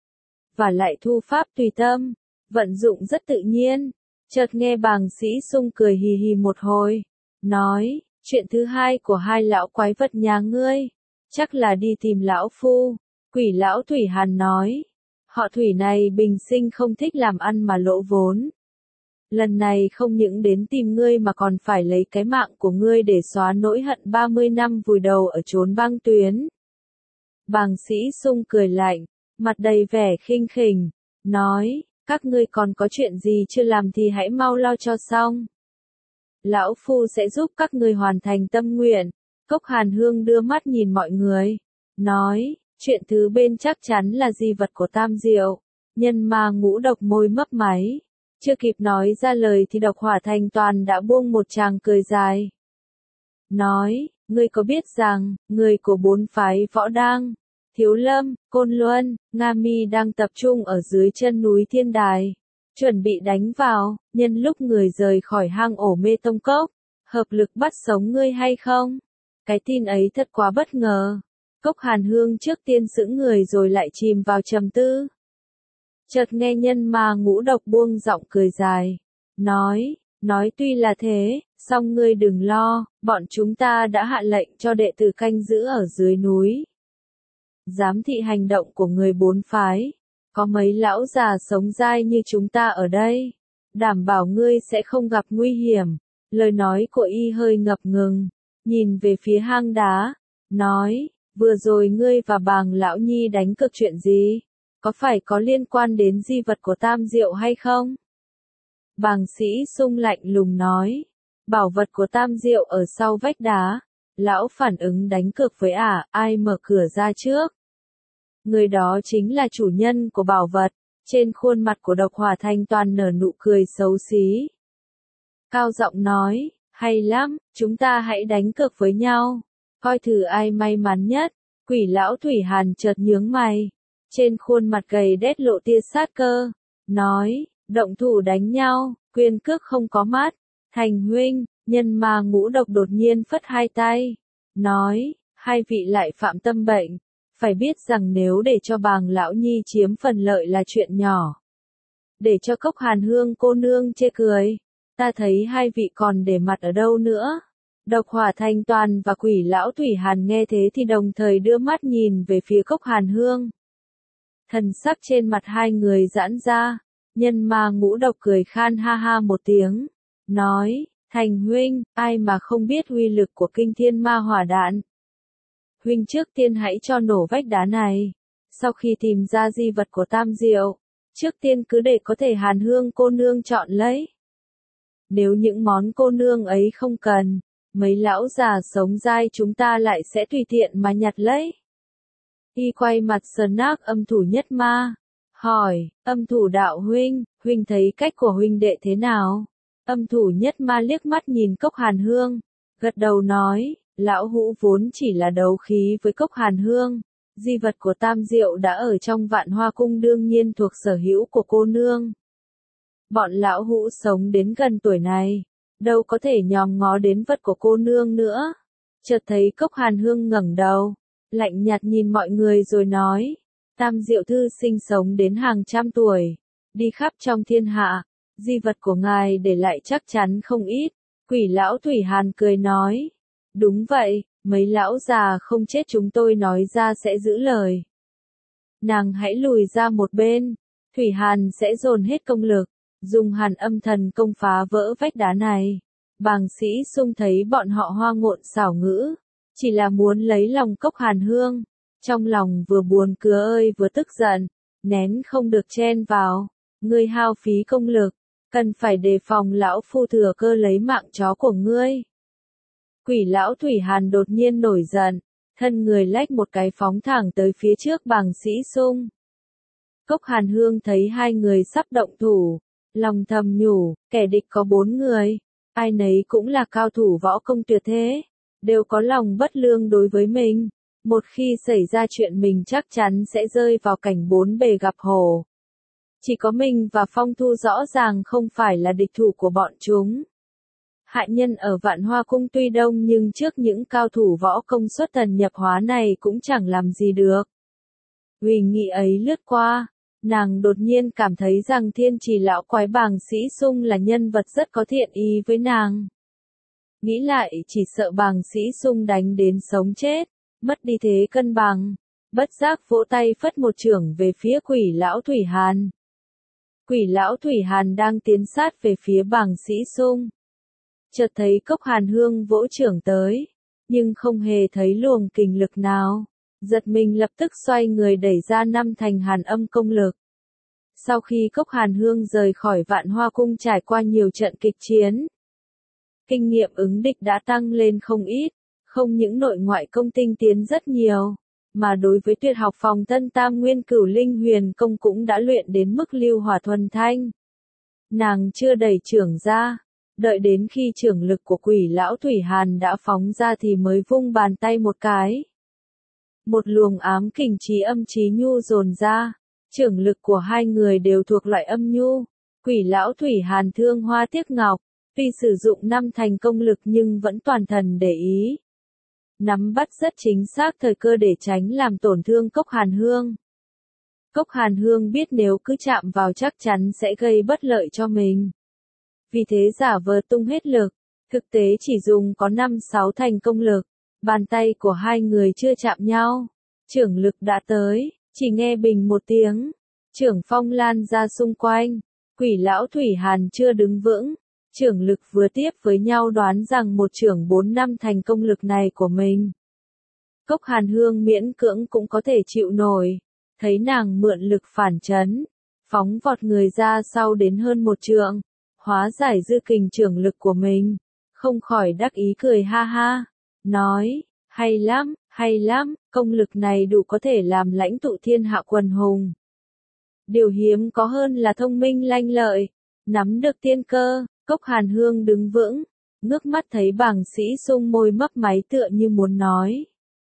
Và lại thu pháp tùy tâm, vận dụng rất tự nhiên. Chợt nghe Bàng Sĩ Sung cười hì hì một hồi, nói, chuyện thứ hai của 2 lão quái vật nhà ngươi, chắc là đi tìm lão phu. Quỷ lão Thủy Hàn nói, họ Thủy này bình sinh không thích làm ăn mà lỗ vốn. Lần này không những đến tìm ngươi mà còn phải lấy cái mạng của ngươi để xóa nỗi hận 30 năm vùi đầu ở chốn băng tuyến. Bàng Sĩ Sung cười lạnh, mặt đầy vẻ khinh khỉnh, nói, các ngươi còn có chuyện gì chưa làm thì hãy mau lo cho xong. Lão phu sẽ giúp các ngươi hoàn thành tâm nguyện. Cốc Hàn Hương đưa mắt nhìn mọi người, nói, chuyện thứ bên chắc chắn là di vật của Tam Diệu. Nhân Ma Ngũ Độc môi mấp máy, chưa kịp nói ra lời thì Độc Hỏa Thành Toàn đã buông một tràng cười dài. Nói, ngươi có biết rằng, người của 4 phái Võ Đang, Thiếu Lâm, Côn Luân, Nga Mi đang tập trung ở dưới chân núi Thiên Đài, chuẩn bị đánh vào, nhân lúc người rời khỏi hang ổ Mê Tông Cốc, hợp lực bắt sống ngươi hay không? Cái tin ấy thật quá bất ngờ. Cốc Hàn Hương trước tiên sững người rồi lại chìm vào trầm tư. Chợt nghe nhân ma ngũ độc buông giọng cười dài. Nói tuy là thế, song ngươi đừng lo, bọn chúng ta đã hạ lệnh cho đệ tử canh giữ ở dưới núi. Giám thị hành động của người bốn phái. Có mấy lão già sống dai như chúng ta ở đây. Đảm bảo ngươi sẽ không gặp nguy hiểm. Lời nói của y hơi ngập ngừng. Nhìn về phía hang đá. Nói, vừa rồi ngươi và Bàng Lão Nhi đánh cược chuyện gì? Có phải có liên quan đến di vật của Tam Diệu hay không? Bàng Sĩ Sung lạnh lùng nói. Bảo vật của Tam Diệu ở sau vách đá. Lão phản ứng đánh cược với ai mở cửa ra trước? Người đó chính là chủ nhân của bảo vật. Trên khuôn mặt của Độc Hỏa Thanh Toàn nở nụ cười xấu xí. Cao giọng nói, hay lắm, chúng ta hãy đánh cược với nhau. Coi thử ai may mắn nhất. Quỷ lão Thủy Hàn chợt nhướng mày. Trên khuôn mặt gầy đét lộ tia sát cơ. Nói, động thủ đánh nhau, quyền cước không có mắt. Thành huynh, nhân ma ngũ độc đột nhiên phất hai tay. Nói, hai vị lại phạm tâm bệnh. Phải biết rằng nếu để cho Bàng Lão Nhi chiếm phần lợi là chuyện nhỏ. Để cho Cốc Hàn Hương cô nương chê cười. Ta thấy hai vị còn để mặt ở đâu nữa. Độc Hỏa Thanh Toàn và Quỷ Lão Thủy Hàn nghe thế thì đồng thời đưa mắt nhìn về phía Cốc Hàn Hương. Thần sắc trên mặt hai người giãn ra. Nhân ma ngũ độc cười khan ha ha một tiếng. Nói, Thành huynh, ai mà không biết uy lực của kinh thiên ma hỏa đạn. Huynh trước tiên hãy cho nổ vách đá này. Sau khi tìm ra di vật của Tam Diệu, trước tiên cứ để có thể Hàn Hương cô nương chọn lấy. Nếu những món cô nương ấy không cần, mấy lão già sống dai chúng ta lại sẽ tùy tiện mà nhặt lấy. Y quay mặt sờn nác âm thủ nhất ma. Hỏi, âm thủ đạo huynh, huynh thấy cách của huynh đệ thế nào? Âm thủ nhất ma liếc mắt nhìn Cốc Hàn Hương. Gật đầu nói, lão hũ vốn chỉ là đấu khí với Cốc Hàn Hương. Di vật của Tam Diệu đã ở trong Vạn Hoa Cung đương nhiên thuộc sở hữu của cô nương. Bọn lão hũ sống đến gần tuổi này, đâu có thể nhòm ngó đến vật của cô nương nữa. Chợt thấy Cốc Hàn Hương ngẩng đầu, lạnh nhạt nhìn mọi người rồi nói, Tam Diệu thư sinh sống đến hàng trăm tuổi, đi khắp trong thiên hạ, di vật của ngài để lại chắc chắn không ít. Quỷ lão Thủy Hàn cười nói, đúng vậy, mấy lão già không chết chúng tôi nói ra sẽ giữ lời. Nàng hãy lùi ra một bên, Thủy Hàn sẽ dồn hết công lực, dùng Hàn Âm Thần công phá vỡ vách đá này. Bàng Sĩ Sung thấy bọn họ hoa ngộn xảo ngữ, chỉ là muốn lấy lòng Cốc Hàn Hương, trong lòng vừa buồn cười ơi vừa tức giận, nén không được chen vào, ngươi hao phí công lực, cần phải đề phòng lão phu thừa cơ lấy mạng chó của ngươi. Quỷ lão Thủy Hàn đột nhiên nổi giận, thân người lách một cái phóng thẳng tới phía trước Bàng Sĩ Sung. Cốc Hàn Hương thấy hai người sắp động thủ, lòng thầm nhủ, kẻ địch có 4 người, ai nấy cũng là cao thủ võ công tuyệt thế, đều có lòng bất lương đối với mình. Một khi xảy ra chuyện mình chắc chắn sẽ rơi vào cảnh bốn bề gặp hổ. Chỉ có mình và Phong Thu rõ ràng không phải là địch thủ của bọn chúng. Hạ nhân ở Vạn Hoa Cung tuy đông nhưng trước những cao thủ võ công xuất thần nhập hóa này cũng chẳng làm gì được. Uy nghĩ ấy lướt qua, nàng đột nhiên cảm thấy rằng Thiên Trì lão quái Bàng Sĩ Sung là nhân vật rất có thiện ý với nàng. Nghĩ lại chỉ sợ Bàng Sĩ Sung đánh đến sống chết, mất đi thế cân bằng, bất giác vỗ tay phất một chưởng về phía Quỷ lão Thủy Hàn. Quỷ lão Thủy Hàn đang tiến sát về phía Bàng Sĩ Sung. Chợt thấy Cốc Hàn Hương vỗ chưởng tới, nhưng không hề thấy luồng kình lực nào. Giật mình lập tức xoay người đẩy ra 5 thành Hàn Âm công lực. Sau khi Cốc Hàn Hương rời khỏi Vạn Hoa Cung trải qua nhiều trận kịch chiến, kinh nghiệm ứng địch đã tăng lên không ít, không những nội ngoại công tinh tiến rất nhiều, mà đối với tuyệt học phòng thân Tam Nguyên Cửu Linh Huyền công cũng đã luyện đến mức lưu hỏa thuần thanh. Nàng chưa đẩy chưởng ra, đợi đến khi chưởng lực của Quỷ lão Thủy Hàn đã phóng ra thì mới vung bàn tay một cái. Một luồng ám kình trí âm trí nhu dồn ra, chưởng lực của hai người đều thuộc loại âm nhu. Quỷ lão Thủy Hàn thương hoa tiếc ngọc, tuy sử dụng 5 thành công lực nhưng vẫn toàn thần để ý. nắm bắt rất chính xác thời cơ để tránh làm tổn thương Cốc Hàn Hương. Cốc Hàn Hương biết nếu cứ chạm vào chắc chắn sẽ gây bất lợi cho mình. Vì thế giả vờ tung hết lực, thực tế chỉ dùng có 5-6 thành công lực, bàn tay của hai người chưa chạm nhau. Chưởng lực đã tới, chỉ nghe bình một tiếng, chưởng phong lan ra xung quanh, Quỷ lão Thủy Hàn chưa đứng vững, chưởng lực vừa tiếp với nhau đoán rằng một chưởng 4-5 thành công lực này của mình. Cốc Hàn Hương miễn cưỡng cũng có thể chịu nổi, thấy nàng mượn lực phản chấn, phóng vọt người ra sau đến hơn một trượng, hóa giải dư kình chưởng lực của mình, không khỏi đắc ý cười ha ha, nói, hay lắm, công lực này đủ có thể làm lãnh tụ thiên hạ quần hùng. Điều hiếm có hơn là thông minh lanh lợi, nắm được tiên cơ. Cốc Hàn Hương đứng vững, ngước mắt thấy bàng sĩ sung môi mấp máy tựa như muốn nói.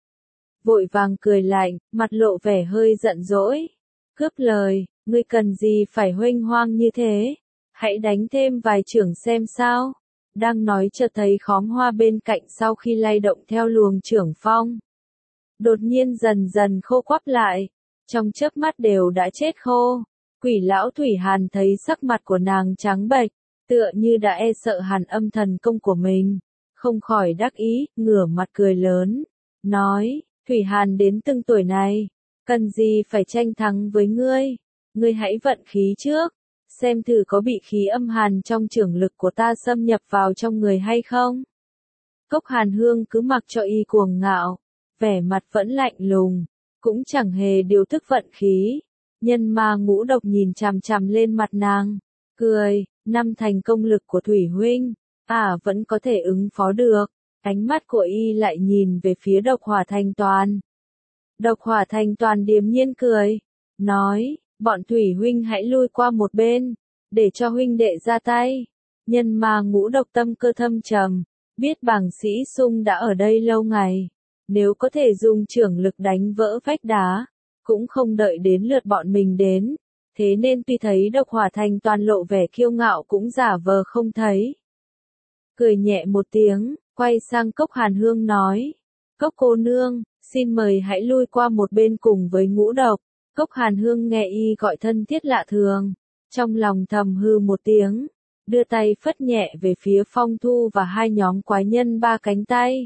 Vội vàng cười lạnh, mặt lộ vẻ hơi giận dỗi. Cướp lời, ngươi cần gì phải huênh hoang như thế? Hãy đánh thêm vài chưởng xem sao. Đang nói chợt thấy khóm hoa bên cạnh sau khi lay động theo luồng chưởng phong. Đột nhiên dần dần khô quắp lại, trong chớp mắt đều đã chết khô. Quỷ lão Thủy Hàn thấy sắc mặt của nàng trắng bệch, tựa như đã e sợ Hàn âm thần công của mình, không khỏi đắc ý, ngửa mặt cười lớn, nói, Thủy Hàn đến từng tuổi này, cần gì phải tranh thắng với ngươi hãy vận khí trước, xem thử có bị khí âm hàn trong chưởng lực của ta xâm nhập vào trong người hay không. Cốc Hàn Hương cứ mặc cho y cuồng ngạo, vẻ mặt vẫn lạnh lùng, cũng chẳng hề điều thức vận khí. Nhân ma ngũ độc nhìn chằm chằm lên mặt nàng, cười, 5 thành công lực của Thủy huynh, vẫn có thể ứng phó được. Ánh mắt của y lại nhìn về phía Độc Hỏa Thành Toàn. Độc Hỏa Thành Toàn điềm nhiên cười, nói, bọn Thủy huynh hãy lui qua một bên, để cho huynh đệ ra tay. Nhân ma ngũ độc tâm cơ thâm trầm, biết bàng sĩ sung đã ở đây lâu ngày, nếu có thể dùng chưởng lực đánh vỡ vách đá, cũng không đợi đến lượt bọn mình đến, thế nên tuy thấy Độc Hỏa Thành Toàn lộ vẻ kiêu ngạo cũng giả vờ không thấy. Cười nhẹ một tiếng, quay sang Cốc Hàn Hương nói, Cốc cô nương, xin mời hãy lui qua một bên cùng với ngũ độc. Cốc Hàn Hương nghe y gọi thân thiết lạ thường, trong lòng thầm hư một tiếng, đưa tay phất nhẹ về phía Phong Thu và hai nhóm quái nhân 3 cánh tay.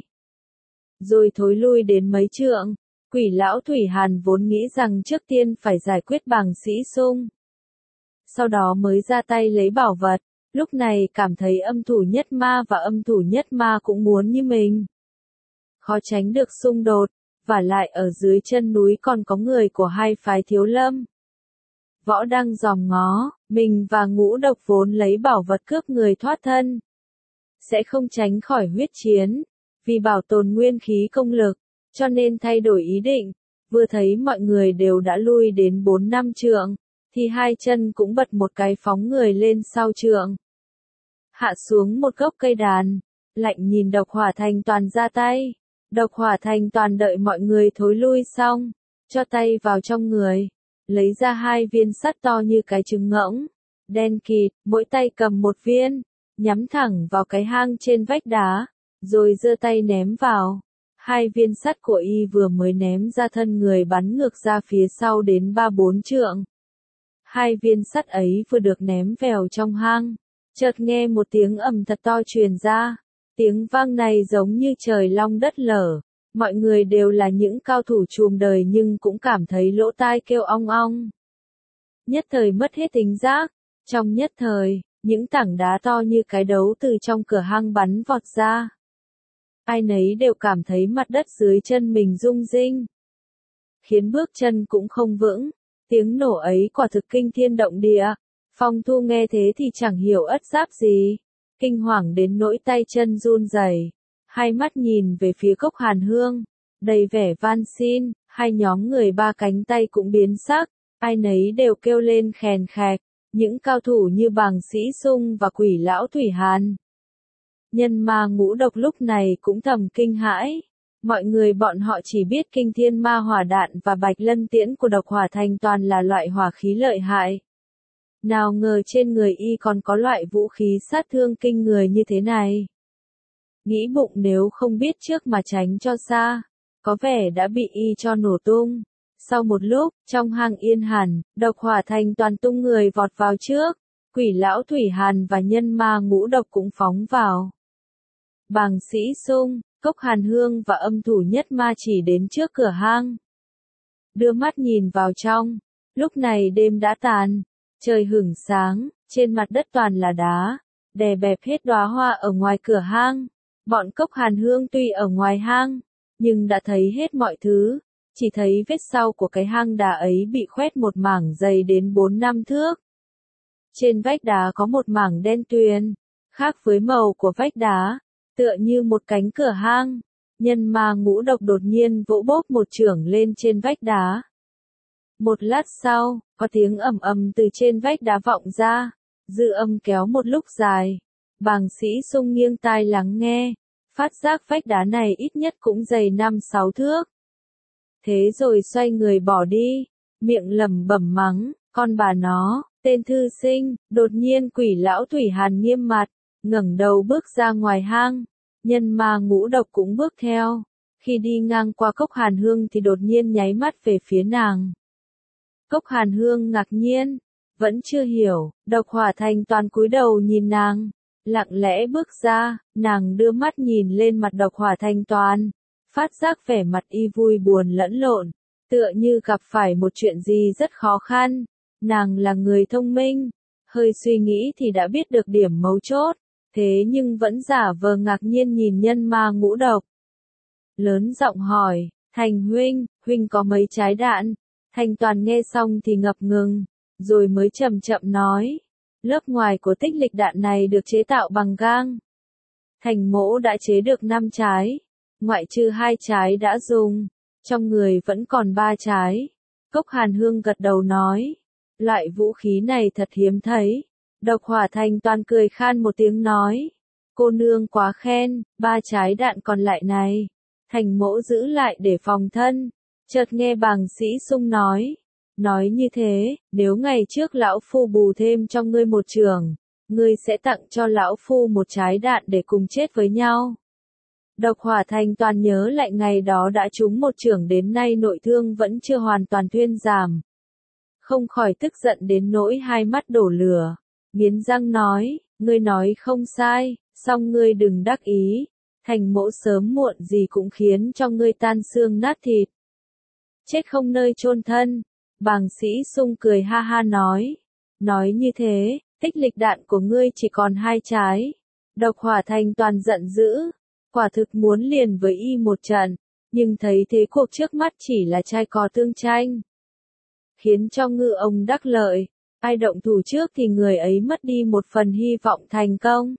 Rồi thối lui đến mấy trượng. Quỷ lão Thủy Hàn vốn nghĩ rằng trước tiên phải giải quyết bàng sĩ sung, sau đó mới ra tay lấy bảo vật, lúc này cảm thấy âm thủ nhất ma và âm thủ nhất ma cũng muốn như mình. Khó tránh được xung đột, vả lại ở dưới chân núi còn có người của hai phái Thiếu Lâm. Võ đang dòm ngó, mình và ngũ độc vốn lấy bảo vật cướp người thoát thân, sẽ không tránh khỏi huyết chiến, vì bảo tồn nguyên khí công lực. Cho nên thay đổi ý định, vừa thấy mọi người đều đã lui đến 4-5 trượng, thì hai chân cũng bật một cái phóng người lên sau trượng. Hạ xuống một gốc cây đàn, lạnh nhìn Độc Hỏa Thành Toàn ra tay. Độc Hỏa Thành Toàn đợi mọi người thối lui xong, cho tay vào trong người, lấy ra 2 viên sắt to như cái trứng ngỗng, đen kịt, mỗi tay cầm một viên, nhắm thẳng vào cái hang trên vách đá, rồi giơ tay ném vào. 2 viên sắt của y vừa mới ném ra thân người bắn ngược ra phía sau đến 3-4 trượng. 2 viên sắt ấy vừa được ném vèo trong hang, chợt nghe một tiếng ầm thật to truyền ra. Tiếng vang này giống như trời long đất lở. Mọi người đều là những cao thủ trùm đời nhưng cũng cảm thấy lỗ tai kêu ong ong. Nhất thời mất hết tính giác. Trong nhất thời, những tảng đá to như cái đấu từ trong cửa hang bắn vọt ra. Ai nấy đều cảm thấy mặt đất dưới chân mình rung rinh, khiến bước chân cũng không vững. Tiếng nổ ấy quả thực kinh thiên động địa. Phong Thu nghe thế thì chẳng hiểu ất giáp gì, kinh hoàng đến nỗi tay chân run rẩy, hai mắt nhìn về phía Cốc Hàn Hương, đầy vẻ van xin. Hai nhóm người 3 cánh tay cũng biến sắc, ai nấy đều kêu lên khèn khẹt. Những cao thủ như bàng sĩ sung và quỷ lão Thủy Hàn, nhân ma ngũ độc lúc này cũng thầm kinh hãi. Mọi người bọn họ chỉ biết kinh thiên ma hỏa đạn và bạch lân tiễn của Độc Hỏa Thành Toàn là loại hỏa khí lợi hại. Nào ngờ trên người y còn có loại vũ khí sát thương kinh người như thế này. nghĩ bụng nếu không biết trước mà tránh cho xa, có vẻ đã bị y cho nổ tung. Sau một lúc, trong hang yên hẳn, độc hỏa thành toàn tung người vọt vào trước, Quỷ lão Thủy Hàn và nhân ma ngũ độc cũng phóng vào. Bàng Sĩ Sung, Cốc Hàn Hương và âm thủ nhất ma chỉ đến trước cửa hang. Đưa mắt nhìn vào trong, lúc này đêm đã tàn, trời hửng sáng, trên mặt đất toàn là đá, đè bẹp hết đóa hoa ở ngoài cửa hang. Bọn Cốc Hàn Hương tuy ở ngoài hang, nhưng đã thấy hết mọi thứ, chỉ thấy vết sau của cái hang đá ấy bị khoét một mảng dày đến 4-5 thước. Trên vách đá có một mảng đen tuyền, khác với màu của vách đá, tựa như một cánh cửa hang. Nhân ma ngũ độc đột nhiên vỗ bốp một chưởng lên trên vách đá. Một lát sau, có tiếng ầm ầm từ trên vách đá vọng ra, dư âm kéo một lúc dài. Bàng Sĩ Sung nghiêng tai lắng nghe, phát giác vách đá này ít nhất cũng dày 5-6 thước. Thế rồi xoay người bỏ đi, miệng lẩm bẩm mắng, con bà nó, tên thư sinh. Đột nhiên Quỷ lão Thủy Hàn nghiêm mặt, ngẩng đầu bước ra ngoài hang. Nhân ma ngũ độc cũng bước theo. Khi đi ngang qua Cốc Hàn Hương thì đột nhiên nháy mắt về phía nàng. Cốc Hàn Hương ngạc nhiên, vẫn chưa hiểu, độc hỏa thành toàn cúi đầu nhìn nàng. Lặng lẽ bước ra, nàng đưa mắt nhìn lên mặt độc hỏa thành toàn, phát giác vẻ mặt y vui buồn lẫn lộn, tựa như gặp phải một chuyện gì rất khó khăn. Nàng là người thông minh, hơi suy nghĩ thì đã biết được điểm mấu chốt, thế nhưng vẫn giả vờ ngạc nhiên nhìn nhân ma ngũ độc. Lớn giọng hỏi, Thành huynh có mấy trái đạn? Thành toàn nghe xong thì ngập ngừng, rồi mới chậm chậm nói, lớp ngoài của tích lịch đạn này được chế tạo bằng gang. Thành mỗ đã chế được 5 trái, ngoại trừ 2 trái đã dùng, trong người vẫn còn 3 trái. Cốc Hàn Hương gật đầu nói, loại vũ khí này thật hiếm thấy. Độc hỏa thành toàn cười khan một tiếng nói, cô nương quá khen, 3 trái đạn còn lại này, thành mỗ giữ lại để phòng thân. Chợt nghe Bàng Sĩ Sung nói như thế, nếu ngày trước lão phu bù thêm cho ngươi một chưởng, ngươi sẽ tặng cho lão phu 1 trái đạn để cùng chết với nhau. Độc hỏa thành toàn nhớ lại ngày đó đã trúng 1 chưởng đến nay nội thương vẫn chưa hoàn toàn thuyên giảm. Không khỏi tức giận đến nỗi hai mắt đổ lửa, nghiến răng nói, ngươi nói không sai, song ngươi đừng đắc ý, thành mỗ sớm muộn gì cũng khiến cho ngươi tan xương nát thịt. Chết không nơi chôn thân. Bàng Sĩ Sung cười ha ha nói như thế, tích lịch đạn của ngươi chỉ còn 2 trái. Độc hỏa thành toàn giận dữ, quả thực muốn liền với y một trận, nhưng thấy thế cuộc trước mắt chỉ là trai cò tương tranh. Khiến cho ngư ông đắc lợi, ai động thủ trước thì người ấy mất đi một phần hy vọng thành công.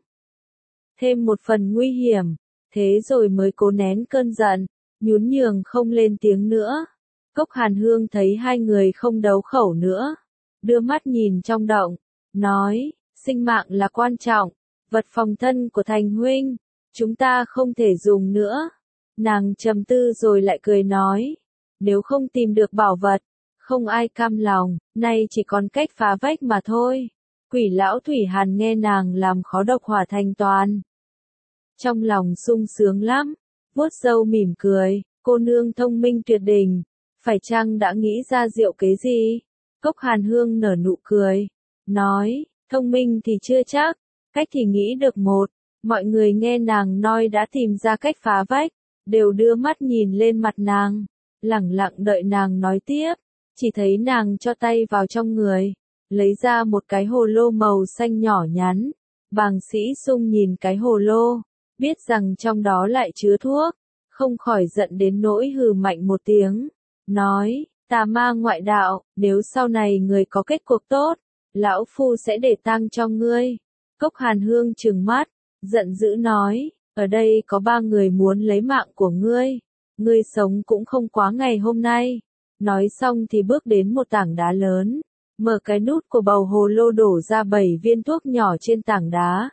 Thêm một phần nguy hiểm, thế rồi mới cố nén cơn giận, nhún nhường không lên tiếng nữa. Cốc Hàn Hương thấy hai người không đấu khẩu nữa, đưa mắt nhìn trong động, nói, sinh mạng là quan trọng, vật phòng thân của Thành huynh, chúng ta không thể dùng nữa. Nàng trầm tư rồi lại cười nói, nếu không tìm được bảo vật, không ai cam lòng, nay chỉ còn cách phá vách mà thôi. Quỷ lão Thủy Hàn nghe nàng làm khó độc hỏa thành toàn, trong lòng sung sướng lắm, vuốt râu mỉm cười, cô nương thông minh tuyệt đỉnh, phải chăng đã nghĩ ra diệu kế gì? Cốc Hàn Hương nở nụ cười, nói, thông minh thì chưa chắc, cách thì nghĩ được một. Mọi người nghe nàng nói đã tìm ra cách phá vách, đều đưa mắt nhìn lên mặt nàng, lẳng lặng đợi nàng nói tiếp. Chỉ thấy nàng cho tay vào trong người, lấy ra một cái hồ lô màu xanh nhỏ nhắn. Bàng Sĩ Sung nhìn cái hồ lô, biết rằng trong đó lại chứa thuốc, không khỏi giận đến nỗi hừ mạnh một tiếng, nói, tà ma ngoại đạo, nếu sau này người có kết cuộc tốt, lão phu sẽ để tang cho ngươi. Cốc Hàn Hương trừng mắt, giận dữ nói, ở đây có 3 người muốn lấy mạng của ngươi sống cũng không quá ngày hôm nay. Nói xong thì bước đến một tảng đá lớn, mở cái nút của bầu hồ lô đổ ra 7 viên thuốc nhỏ trên tảng đá.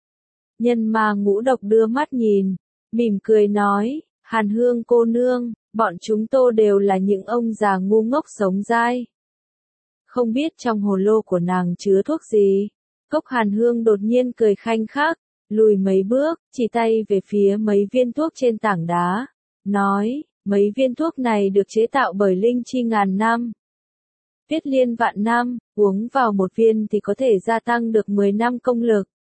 Nhân ma ngũ độc đưa mắt nhìn, mỉm cười nói, Hàn Hương cô nương, bọn chúng tôi đều là những ông già ngu ngốc sống dai. Không biết trong hồ lô của nàng chứa thuốc gì. Cốc Hàn Hương đột nhiên cười khanh khách, lùi mấy bước, chỉ tay về phía mấy viên thuốc trên tảng đá, nói, mấy viên thuốc này được chế tạo bởi linh chi ngàn năm. Viết liên vạn năm, uống vào một viên thì có thể gia tăng được 10 năm công lực.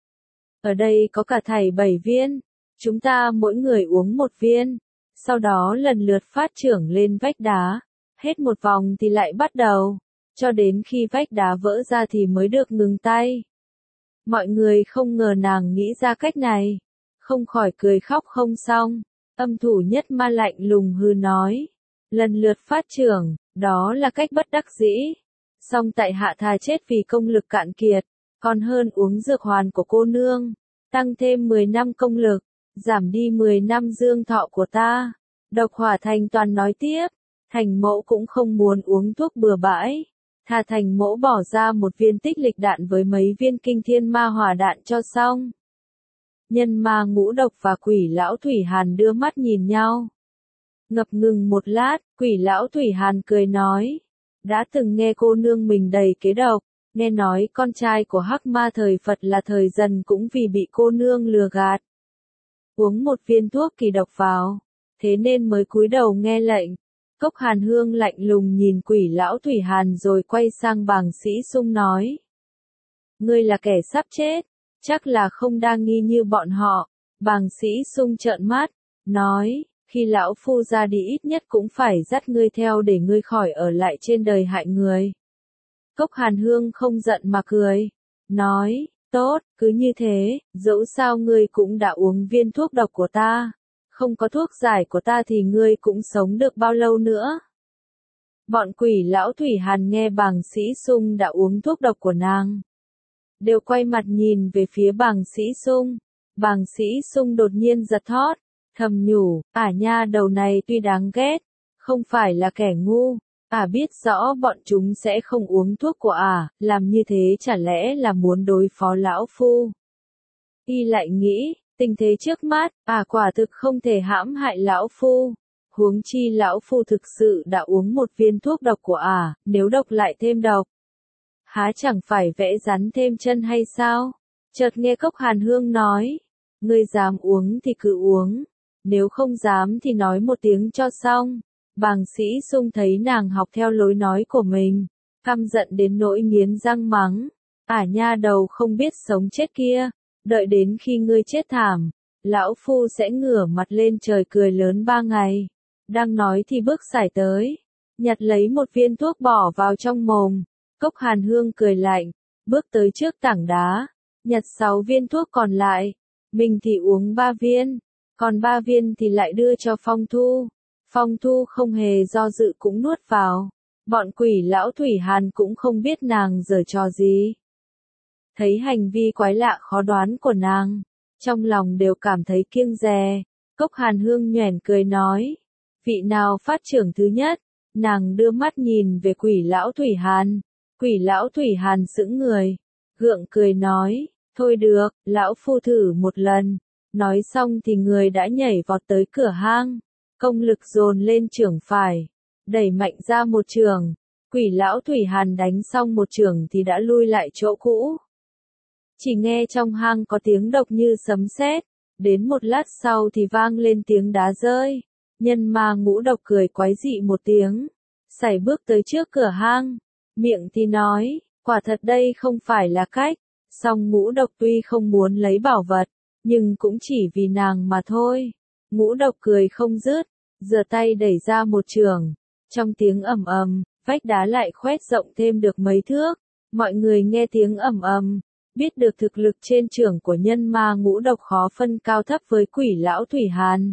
Ở đây có cả thảy 7 viên, chúng ta mỗi người uống một viên, sau đó lần lượt phát trưởng lên vách đá, hết một vòng thì lại bắt đầu, cho đến khi vách đá vỡ ra thì mới được ngừng tay. Mọi người không ngờ nàng nghĩ ra cách này, không khỏi cười khóc không xong. Âm thủ nhất ma lạnh lùng hừ nói, lần lượt phát trưởng, đó là cách bất đắc dĩ. Song tại hạ thà chết vì công lực cạn kiệt, còn hơn uống dược hoàn của cô nương, tăng thêm 10 năm công lực, giảm đi 10 năm dương thọ của ta. Độc Hỏa Thành Toàn nói tiếp, Thành mẫu cũng không muốn uống thuốc bừa bãi, thà Thành mẫu bỏ ra một viên tích lịch đạn với mấy viên kinh thiên ma hỏa đạn cho xong. Nhân ma Ngũ Độc và Quỷ Lão Thủy Hàn đưa mắt nhìn nhau. Ngập ngừng một lát, Quỷ Lão Thủy Hàn cười nói, đã từng nghe cô nương mình đầy kế độc, nghe nói con trai của Hắc Ma thời Phật là Thời Dần cũng vì bị cô nương lừa gạt. Uống một viên thuốc kỳ độc vào, thế nên mới cúi đầu nghe lệnh. Cốc Hàn Hương lạnh lùng nhìn Quỷ Lão Thủy Hàn rồi quay sang Bàng Sĩ Sung nói, ngươi là kẻ sắp chết, chắc là không đa nghi như bọn họ. Bàng Sĩ Sung trợn mắt, nói, khi lão phu ra đi ít nhất cũng phải dắt ngươi theo để ngươi khỏi ở lại trên đời hại người. Cốc Hàn Hương không giận mà cười, nói, tốt, cứ như thế, dẫu sao ngươi cũng đã uống viên thuốc độc của ta, không có thuốc giải của ta thì ngươi cũng sống được bao lâu nữa. Bọn Quỷ Lão Thủy Hàn nghe Bàng Sĩ Sung đã uống thuốc độc của nàng, đều quay mặt nhìn về phía Bàng Sĩ Sung. Bàng Sĩ Sung đột nhiên giật thót, thầm nhủ, nha đầu này tuy đáng ghét, không phải là kẻ ngu, biết rõ bọn chúng sẽ không uống thuốc của làm như thế chả lẽ là muốn đối phó lão phu. Y lại nghĩ, tình thế trước mắt, quả thực không thể hãm hại lão phu. Huống chi lão phu thực sự đã uống một viên thuốc độc của nếu độc lại thêm độc, há chẳng phải vẽ rắn thêm chân hay sao? Chợt nghe Cốc Hàn Hương nói, ngươi dám uống thì cứ uống, nếu không dám thì nói một tiếng cho xong. Bàng Sĩ Sung thấy nàng học theo lối nói của mình, căm giận đến nỗi nghiến răng mắng, nha đầu không biết sống chết kia, đợi đến khi ngươi chết thảm, lão phu sẽ ngửa mặt lên trời cười lớn 3 ngày. Đang nói thì bước sải tới, nhặt lấy một viên thuốc bỏ vào trong mồm. Cốc Hàn Hương cười lạnh, bước tới trước tảng đá, nhặt 6 viên thuốc còn lại, mình thì uống 3 viên, còn 3 viên thì lại đưa cho Phong Thu. Phong Thu không hề do dự cũng nuốt vào. Bọn Quỷ Lão Thủy Hàn cũng không biết nàng giở trò gì. Thấy hành vi quái lạ khó đoán của nàng, trong lòng đều cảm thấy kiêng dè. Cốc Hàn Hương nhoẻn cười nói, vị nào phát trưởng thứ nhất? Nàng đưa mắt nhìn về Quỷ Lão Thủy Hàn. Quỷ Lão Thủy Hàn sững người, gượng cười nói, thôi được, lão phu thử một lần. Nói xong thì người đã nhảy vọt tới cửa hang, công lực dồn lên chưởng phải, đẩy mạnh ra một chưởng. Quỷ Lão Thủy Hàn đánh xong một chưởng thì đã lui lại chỗ cũ. Chỉ nghe trong hang có tiếng độc như sấm sét, đến một lát sau thì vang lên tiếng đá rơi. Nhân ma Ngũ Độc cười quái dị một tiếng, sải bước tới trước cửa hang, miệng thì nói, quả thật đây không phải là cách. Song Ngũ Độc tuy không muốn lấy bảo vật, nhưng cũng chỉ vì nàng mà thôi. Ngũ Độc cười không dứt, giơ tay đẩy ra một chưởng, trong tiếng ầm ầm, vách đá lại khoét rộng thêm được mấy thước. Mọi người nghe tiếng ầm ầm, biết được thực lực trên chưởng của nhân ma Ngũ Độc khó phân cao thấp với Quỷ Lão Thủy Hàn.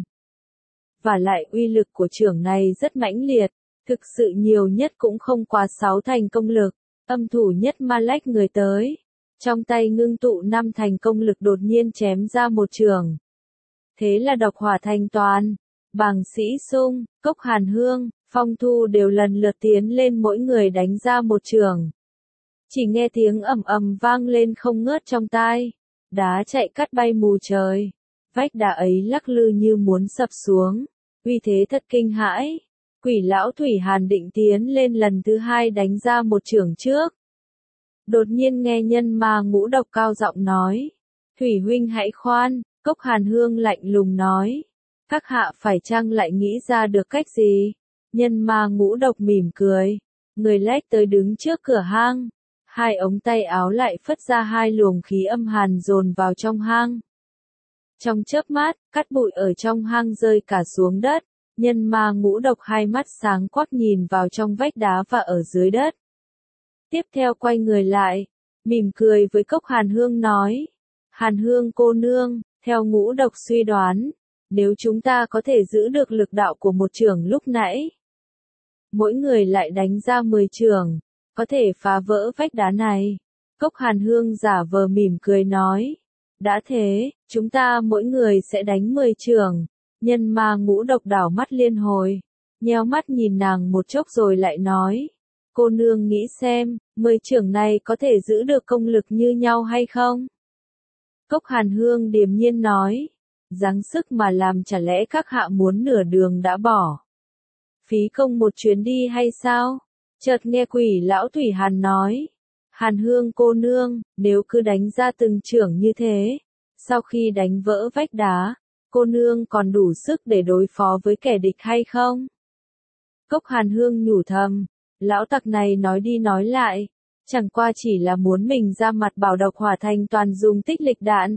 Và lại uy lực của chưởng này rất mãnh liệt, thực sự nhiều nhất cũng không quá 6 thành công lực. Âm thủ nhất ma lách người tới, trong tay ngưng tụ 5 thành công lực đột nhiên chém ra một chưởng. Thế là Độc Hỏa Thành Toàn, Bàng Sĩ Sung, Cốc Hàn Hương, Phong Thu đều lần lượt tiến lên mỗi người đánh ra một chưởng. Chỉ nghe tiếng ầm ầm vang lên không ngớt trong tai, đá chạy cắt bay mù trời, vách đá ấy lắc lư như muốn sập xuống, uy thế thật kinh hãi. Quỷ Lão Thủy Hàn định tiến lên lần thứ 2 đánh ra một chưởng trước. Đột nhiên nghe nhân ma Ngũ Độc cao giọng nói, Thủy huynh hãy khoan, Cốc Hàn Hương lạnh lùng nói. Các hạ phải chăng lại nghĩ ra được cách gì? Nhân ma ngũ độc mỉm cười. Người lách tới đứng trước cửa hang. Hai ống tay áo lại phất ra hai luồng khí âm hàn dồn vào trong hang. Trong chớp mắt, cát bụi ở trong hang rơi cả xuống đất. Nhân ma ngũ độc hai mắt sáng quắc nhìn vào trong vách đá và ở dưới đất. Tiếp theo quay người lại, mỉm cười với Cốc Hàn Hương nói. Hàn Hương cô nương, theo ngũ độc suy đoán, nếu chúng ta có thể giữ được lực đạo của một chưởng lúc nãy, mỗi người lại đánh ra 10 chưởng, có thể phá vỡ vách đá này. Cốc Hàn Hương giả vờ mỉm cười nói. Đã thế, chúng ta mỗi người sẽ đánh 10 chưởng. Nhân ma ngũ độc đảo mắt liên hồi, nheo mắt nhìn nàng một chốc rồi lại nói. Cô nương nghĩ xem, 10 chưởng này có thể giữ được công lực như nhau hay không? Cốc Hàn Hương điềm nhiên nói. Giáng sức mà làm, chả lẽ các hạ muốn nửa đường đã bỏ? Phí công một chuyến đi hay sao? Chợt nghe Quỷ lão Thủy Hàn nói. Hàn Hương cô nương, nếu cứ đánh ra từng chưởng như thế, sau khi đánh vỡ vách đá, cô nương còn đủ sức để đối phó với kẻ địch hay không? Cốc Hàn Hương nhủ thầm, lão tặc này nói đi nói lại, chẳng qua chỉ là muốn mình ra mặt bảo độc hỏa thành toàn dùng tích lịch đạn.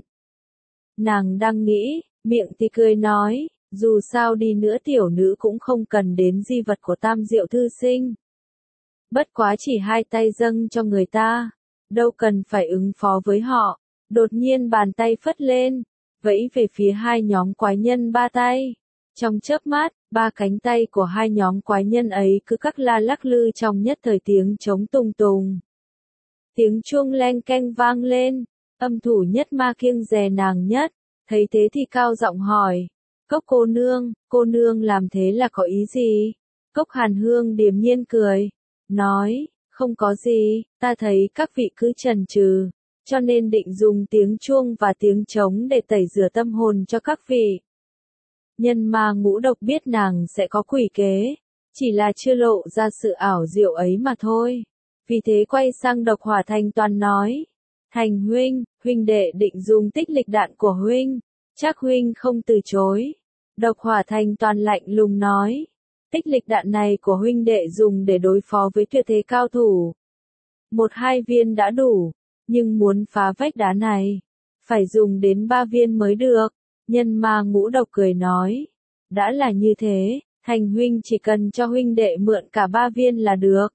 Nàng đang nghĩ, miệng thì cười nói, dù sao đi nữa tiểu nữ cũng không cần đến di vật của Tam Diệu thư sinh. Bất quá chỉ hai tay dâng cho người ta, đâu cần phải ứng phó với họ. Đột nhiên bàn tay phất lên, vẫy về phía hai nhóm quái nhân ba tay. Trong chớp mắt, ba cánh tay của hai nhóm quái nhân ấy cứ cắc la lắc lư trong nhất thời tiếng trống tùng tùng. Tiếng chuông leng keng vang lên, âm thủ nhất ma kiêng dè nàng nhất, thấy thế thì cao giọng hỏi. Cốc cô nương làm thế là có ý gì? Cốc Hàn Hương điềm nhiên cười, nói, không có gì, ta thấy các vị cứ chần chừ, cho nên định dùng tiếng chuông và tiếng trống để tẩy rửa tâm hồn cho các vị. Nhân ma ngũ độc biết nàng sẽ có quỷ kế, chỉ là chưa lộ ra sự ảo diệu ấy mà thôi. Vì thế quay sang Độc Hỏa Thành Toàn nói, Thành huynh, huynh đệ định dùng tích lịch đạn của huynh, chắc huynh không từ chối. Độc Hỏa Thành Toàn lạnh lùng nói, tích lịch đạn này của huynh đệ dùng để đối phó với tuyệt thế cao thủ. 1-2 viên đã đủ, nhưng muốn phá vách đá này, phải dùng đến 3 viên mới được. Nhân ma ngũ độc cười nói, đã là như thế, Thành huynh chỉ cần cho huynh đệ mượn cả 3 viên là được.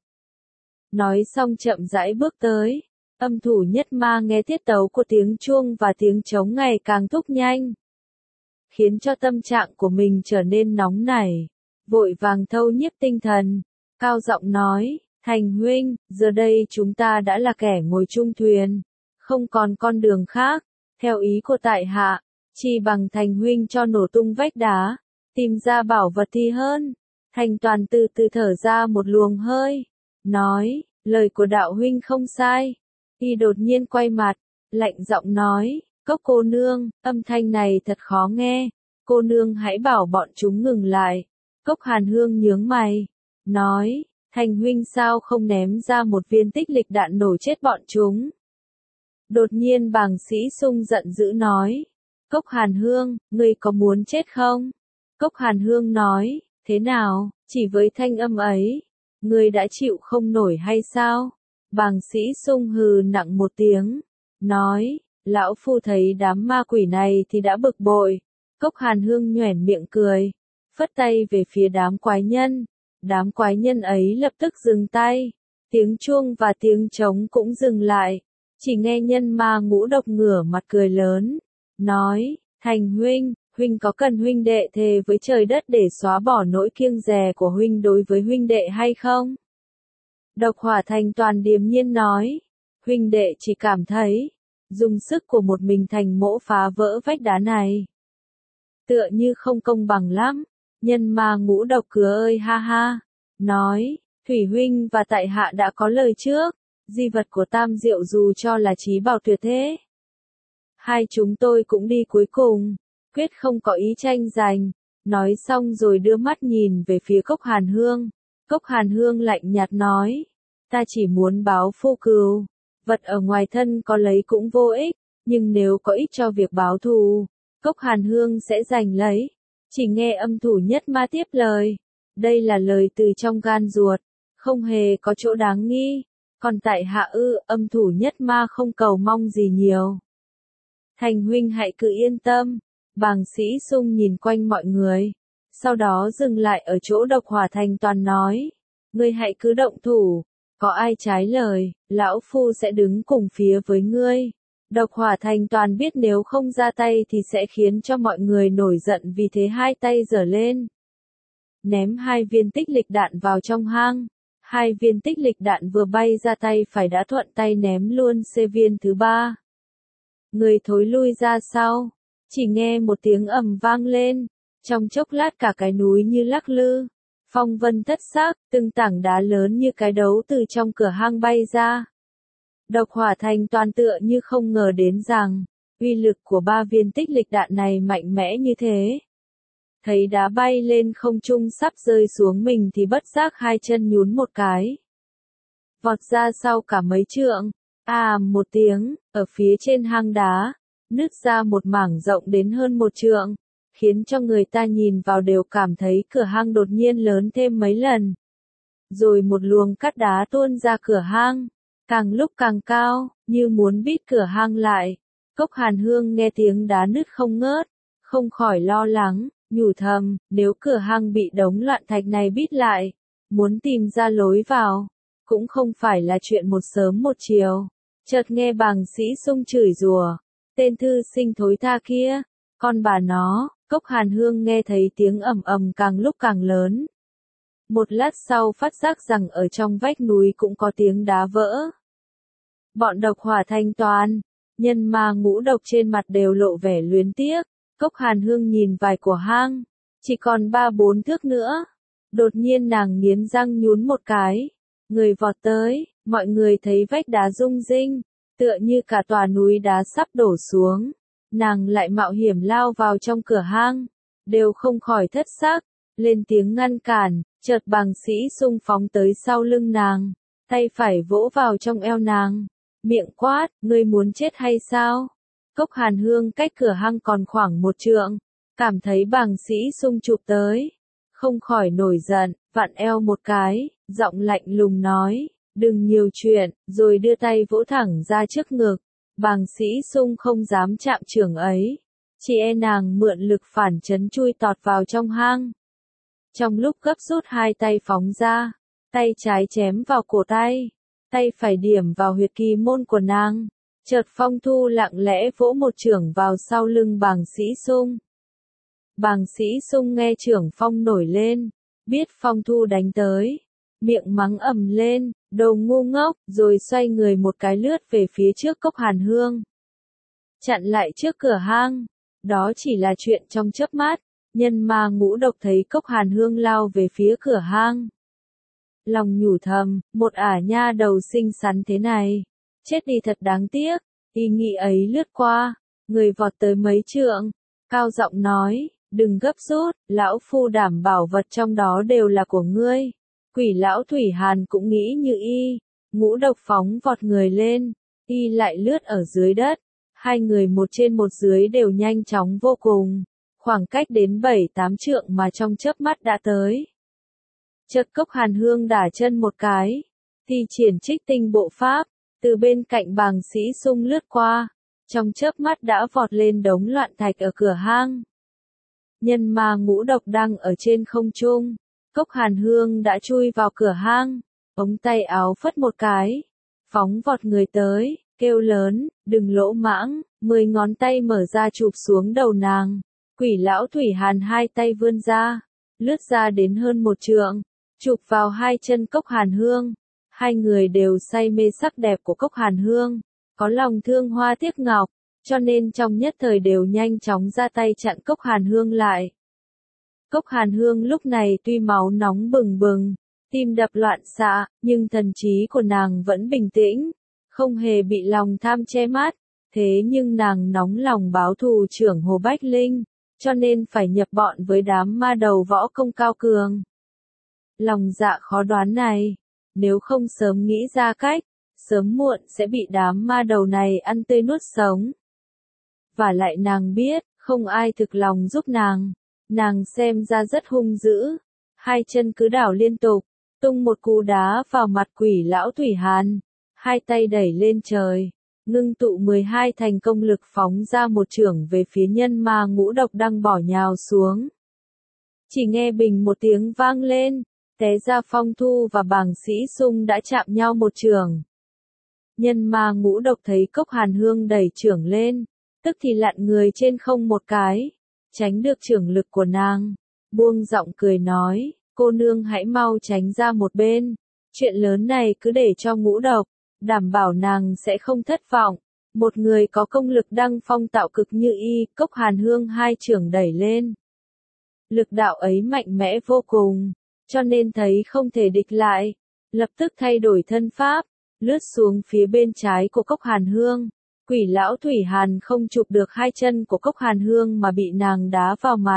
Nói xong chậm rãi bước tới, âm thủ nhất ma nghe tiết tấu của tiếng chuông và tiếng trống ngày càng thúc nhanh, khiến cho tâm trạng của mình trở nên nóng nảy, vội vàng thâu nhiếp tinh thần, cao giọng nói, Thành huynh, giờ đây chúng ta đã là kẻ ngồi chung thuyền, không còn con đường khác, theo ý của tại hạ, chỉ bằng Thành huynh cho nổ tung vách đá, tìm ra bảo vật thì hơn. Thành Toàn từ từ thở ra một luồng hơi, nói, lời của đạo huynh không sai. Y đột nhiên quay mặt, lạnh giọng nói, Cốc cô nương, âm thanh này thật khó nghe, cô nương hãy bảo bọn chúng ngừng lại. Cốc Hàn Hương nhướng mày, nói, Thành huynh sao không ném ra một viên tích lịch đạn nổ chết bọn chúng. Đột nhiên Bàng Sĩ Sung giận dữ nói, Cốc Hàn Hương, ngươi có muốn chết không? Cốc Hàn Hương nói, thế nào, chỉ với thanh âm ấy, ngươi đã chịu không nổi hay sao? Bàng Sĩ Sung hừ nặng một tiếng, nói, lão phu thấy đám ma quỷ này thì đã bực bội. Cốc Hàn Hương nhoẻn miệng cười, phất tay về phía đám quái nhân. Đám quái nhân ấy lập tức dừng tay, tiếng chuông và tiếng trống cũng dừng lại. Chỉ nghe nhân ma ngũ độc ngửa mặt cười lớn, nói, Thành huynh, huynh có cần huynh đệ thề với trời đất để xóa bỏ nỗi kiêng dè của huynh đối với huynh đệ hay không? Độc Hỏa Thành Toàn điềm nhiên nói, huynh đệ chỉ cảm thấy, dùng sức của một mình Thành mỗ phá vỡ vách đá này, tựa như không công bằng lắm. Nhân ma ngũ độc cửa ơi ha ha, nói, Thủy huynh và tại hạ đã có lời trước, di vật của Tam Diệu dù cho là trí bảo tuyệt thế, hai chúng tôi cũng đi cuối cùng, quyết không có ý tranh giành. Nói xong rồi đưa mắt nhìn về phía Cốc Hàn Hương. Cốc Hàn Hương lạnh nhạt nói, ta chỉ muốn báo phu cừu, vật ở ngoài thân có lấy cũng vô ích, nhưng nếu có ích cho việc báo thù, Cốc Hàn Hương sẽ giành lấy. Chỉ nghe âm thủ nhất ma tiếp lời. Đây là lời từ trong gan ruột, không hề có chỗ đáng nghi. Còn tại hạ âm thủ nhất ma không cầu mong gì nhiều. Thành huynh hãy cứ yên tâm. Bàng Sĩ Sung nhìn quanh mọi người, sau đó dừng lại ở chỗ Độc Hỏa Thành Toàn nói. Ngươi hãy cứ động thủ, có ai trái lời, lão phu sẽ đứng cùng phía với ngươi. Độc Hỏa Thành Toàn biết nếu không ra tay thì sẽ khiến cho mọi người nổi giận, vì thế hai tay giở lên. Ném 2 viên tích lịch đạn vào trong hang. 2 viên tích lịch đạn vừa bay ra tay phải đã thuận tay ném luôn viên thứ 3. Người thối lui ra sau. Chỉ nghe một tiếng ầm vang lên. Trong chốc lát cả cái núi như lắc lư. Phong vân thất sắc, từng tảng đá lớn như cái đấu từ trong cửa hang bay ra. Độc Hỏa Thành Toàn tựa như không ngờ đến rằng, uy lực của 3 viên tích lịch đạn này mạnh mẽ như thế. Thấy đá bay lên không trung sắp rơi xuống mình thì bất giác hai chân nhún một cái. Vọt ra sau cả mấy trượng, một tiếng, ở phía trên hang đá, nứt ra một mảng rộng đến hơn 1 trượng, khiến cho người ta nhìn vào đều cảm thấy cửa hang đột nhiên lớn thêm mấy lần. Rồi một luồng cát đá tuôn ra cửa hang, càng lúc càng cao, như muốn bít cửa hang lại. Cốc Hàn Hương nghe tiếng đá nứt không ngớt, không khỏi lo lắng, nhủ thầm, nếu cửa hang bị đống loạn thạch này bít lại, muốn tìm ra lối vào, cũng không phải là chuyện một sớm một chiều. Chợt nghe Bàng Sĩ Sung chửi rủa, tên thư sinh thối tha kia, con bà nó. Cốc Hàn Hương nghe thấy tiếng ầm ầm càng lúc càng lớn. Một lát sau phát giác rằng ở trong vách núi cũng có tiếng đá vỡ. Bọn Độc Hỏa Thành Toàn, Nhân Ma Ngũ Độc trên mặt đều lộ vẻ luyến tiếc. Cốc Hàn Hương nhìn vài của hang, chỉ còn 3-4 thước nữa. Đột nhiên nàng nghiến răng nhún một cái. Người vọt tới, mọi người thấy vách đá rung rinh, tựa như cả tòa núi đá sắp đổ xuống. Nàng lại mạo hiểm lao vào trong cửa hang, đều không khỏi thất sắc, lên tiếng ngăn cản. Chợt Bàng Sĩ Sung phóng tới sau lưng nàng, tay phải vỗ vào trong eo nàng, miệng quát, ngươi muốn chết hay sao? Cốc Hàn Hương cách cửa hang còn khoảng 1 trượng, cảm thấy Bàng Sĩ Sung chụp tới, không khỏi nổi giận, vặn eo một cái, giọng lạnh lùng nói, đừng nhiều chuyện, rồi đưa tay vỗ thẳng ra trước ngực. Bàng Sĩ Sung không dám chạm chưởng ấy, chỉ e nàng mượn lực phản chấn chui tọt vào trong hang. Trong lúc gấp rút hai tay phóng ra, tay trái chém vào cổ tay, tay phải điểm vào huyệt kỳ môn của nàng. Chợt Phong Thu lặng lẽ vỗ một chưởng vào sau lưng Bàng Sĩ Sung. Bàng Sĩ Sung nghe chưởng phong nổi lên, biết Phong Thu đánh tới, miệng mắng ầm lên, đồ ngu ngốc, rồi xoay người một cái lướt về phía trước Cốc Hàn Hương. Chặn lại trước cửa hang, đó chỉ là chuyện trong chớp mắt. Nhân Ma Ngũ Độc thấy Cốc Hàn Hương lao về phía cửa hang. Lòng nhủ thầm, một ả nha đầu xinh xắn thế này, chết đi thật đáng tiếc. Ý nghĩ ấy lướt qua, người vọt tới mấy trượng, cao giọng nói, đừng gấp rút, lão phu đảm bảo vật trong đó đều là của ngươi. Quỷ lão Thủy Hàn cũng nghĩ như y, Ngũ Độc phóng vọt người lên, y lại lướt ở dưới đất, hai người một trên một dưới đều nhanh chóng vô cùng. Khoảng cách đến 7-8 trượng mà trong chớp mắt đã tới. Chợt Cốc Hàn Hương đả chân một cái, thi triển Trích Tinh Bộ Pháp, từ bên cạnh Bàng Sĩ Sung lướt qua, trong chớp mắt đã vọt lên đống loạn thạch ở cửa hang. Nhân Ma Ngũ Độc đang ở trên không trung, Cốc Hàn Hương đã chui vào cửa hang, ống tay áo phất một cái, phóng vọt người tới, kêu lớn, đừng lỗ mãng, 10 ngón tay mở ra chụp xuống đầu nàng. Quỷ lão Thủy Hàn hai tay vươn ra, lướt ra đến hơn 1 trượng, chụp vào hai chân Cốc Hàn Hương. Hai người đều say mê sắc đẹp của Cốc Hàn Hương, có lòng thương hoa tiếc ngọc, cho nên trong nhất thời đều nhanh chóng ra tay chặn Cốc Hàn Hương lại. Cốc Hàn Hương lúc này tuy máu nóng bừng bừng, tim đập loạn xạ, nhưng thần trí của nàng vẫn bình tĩnh, không hề bị lòng tham che mắt. Thế nhưng nàng nóng lòng báo thù trưởng Hồ Bách Linh, cho nên phải nhập bọn với đám ma đầu võ công cao cường. Lòng dạ khó đoán này, nếu không sớm nghĩ ra cách, sớm muộn sẽ bị đám ma đầu này ăn tươi nuốt sống. Và lại nàng biết, không ai thực lòng giúp nàng xem ra rất hung dữ, hai chân cứ đảo liên tục, tung một cú đá vào mặt quỷ lão Thủy Hàn, hai tay đẩy lên trời, ngưng tụ 12 thành công lực phóng ra một chưởng về phía nhân ma ngũ độc đang bỏ nhào xuống. Chỉ nghe bình một tiếng vang lên, té ra Phong Thu và Bàng Sĩ Sung đã chạm nhau một chưởng. Nhân ma ngũ độc thấy Cốc Hàn Hương đẩy chưởng lên, tức thì lặn người trên không một cái, tránh được chưởng lực của nàng, buông giọng cười nói, cô nương hãy mau tránh ra một bên, chuyện lớn này cứ để cho ngũ độc, đảm bảo nàng sẽ không thất vọng. Một người có công lực đăng phong tạo cực như y, Cốc Hàn Hương hai chưởng đẩy lên. Lực đạo ấy mạnh mẽ vô cùng, cho nên thấy không thể địch lại, lập tức thay đổi thân pháp, lướt xuống phía bên trái của Cốc Hàn Hương. Quỷ lão Thủy Hàn không chụp được hai chân của Cốc Hàn Hương mà bị nàng đá vào mặt.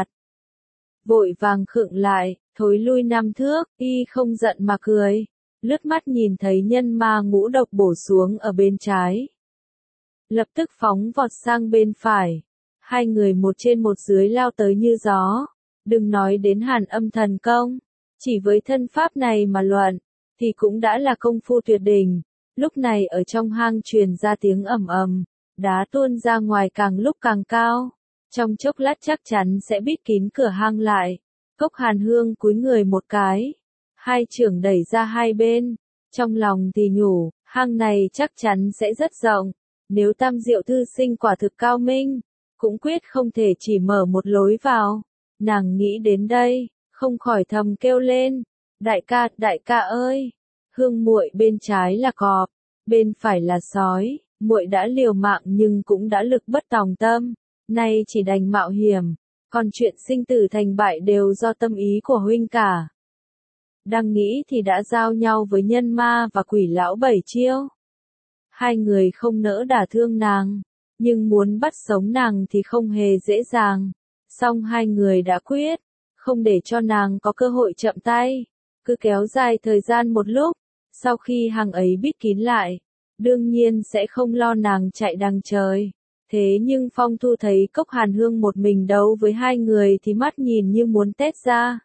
Vội vàng khựng lại, thối lui 5 thước, y không giận mà cười, lướt mắt nhìn thấy nhân ma ngũ độc bổ xuống ở bên trái. Lập tức phóng vọt sang bên phải, hai người một trên một dưới lao tới như gió, đừng nói đến Hàn Âm thần công, chỉ với thân pháp này mà luận, thì cũng đã là công phu tuyệt đỉnh. Lúc này ở trong hang truyền ra tiếng ầm ầm, đá tuôn ra ngoài càng lúc càng cao, trong chốc lát chắc chắn sẽ bít kín cửa hang lại. Cốc Hàn Hương cúi người một cái, hai chưởng đẩy ra hai bên, trong lòng thì nhủ, hang này chắc chắn sẽ rất rộng, nếu Tam Diệu thư sinh quả thực cao minh, cũng quyết không thể chỉ mở một lối vào. Nàng nghĩ đến đây, không khỏi thầm kêu lên, đại ca ơi! Hương muội bên trái là cọp, bên phải là sói, muội đã liều mạng nhưng cũng đã lực bất tòng tâm, nay chỉ đành mạo hiểm, còn chuyện sinh tử thành bại đều do tâm ý của huynh cả. Đang nghĩ thì đã giao nhau với nhân ma và quỷ lão 7 chiêu. Hai người không nỡ đả thương nàng, nhưng muốn bắt sống nàng thì không hề dễ dàng. Song hai người đã quyết, không để cho nàng có cơ hội chậm tay, cứ kéo dài thời gian một lúc. Sau khi hang ấy bít kín lại, đương nhiên sẽ không lo nàng chạy đằng trời. Thế nhưng Phong Thu thấy Cốc Hàn Hương một mình đấu với hai người thì mắt nhìn như muốn tét ra.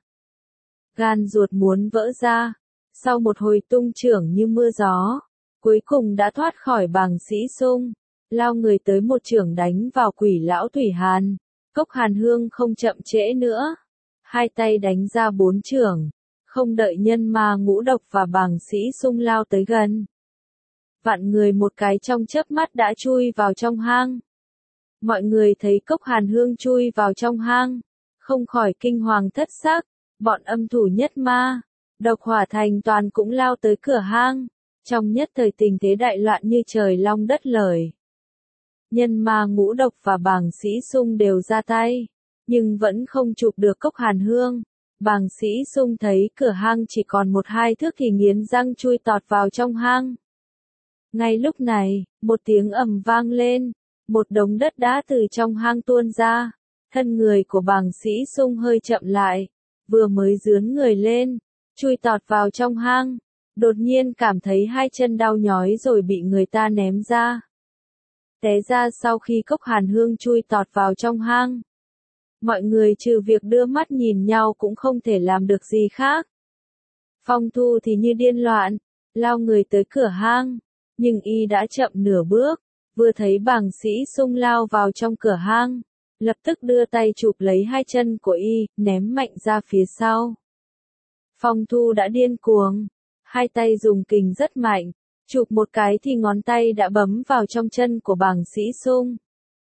Gan ruột muốn vỡ ra. Sau một hồi tung chưởng như mưa gió, cuối cùng đã thoát khỏi Bàng Sĩ Sung, lao người tới một chưởng đánh vào quỷ lão Thủy Hàn. Cốc Hàn Hương không chậm trễ nữa, hai tay đánh ra 4 chưởng. Không đợi nhân ma ngũ độc và Bàng Sĩ Sung lao tới gần. Vạn người một cái trong chớp mắt đã chui vào trong hang. Mọi người thấy Cốc Hàn Hương chui vào trong hang, không khỏi kinh hoàng thất sắc, bọn âm thủ nhất ma, độc hỏa thành toàn cũng lao tới cửa hang. Trong nhất thời tình thế đại loạn như trời long đất lở. Nhân ma ngũ độc và Bàng Sĩ Sung đều ra tay, nhưng vẫn không chụp được Cốc Hàn Hương. Bàng Sĩ Sung thấy cửa hang chỉ còn 1-2 thước thì nghiến răng chui tọt vào trong hang. Ngay lúc này, một tiếng ầm vang lên, một đống đất đá từ trong hang tuôn ra, thân người của Bàng Sĩ Sung hơi chậm lại, vừa mới dướn người lên, chui tọt vào trong hang, đột nhiên cảm thấy hai chân đau nhói rồi bị người ta ném ra. Té ra sau khi Cốc Hàn Hương chui tọt vào trong hang, mọi người trừ việc đưa mắt nhìn nhau cũng không thể làm được gì khác. Phong Thu thì như điên loạn, lao người tới cửa hang, nhưng y đã chậm nửa bước, vừa thấy Bàng Sĩ Sung lao vào trong cửa hang, lập tức đưa tay chụp lấy hai chân của y, ném mạnh ra phía sau. Phong Thu đã điên cuồng, hai tay dùng kình rất mạnh, chụp một cái thì ngón tay đã bấm vào trong chân của Bàng Sĩ Sung.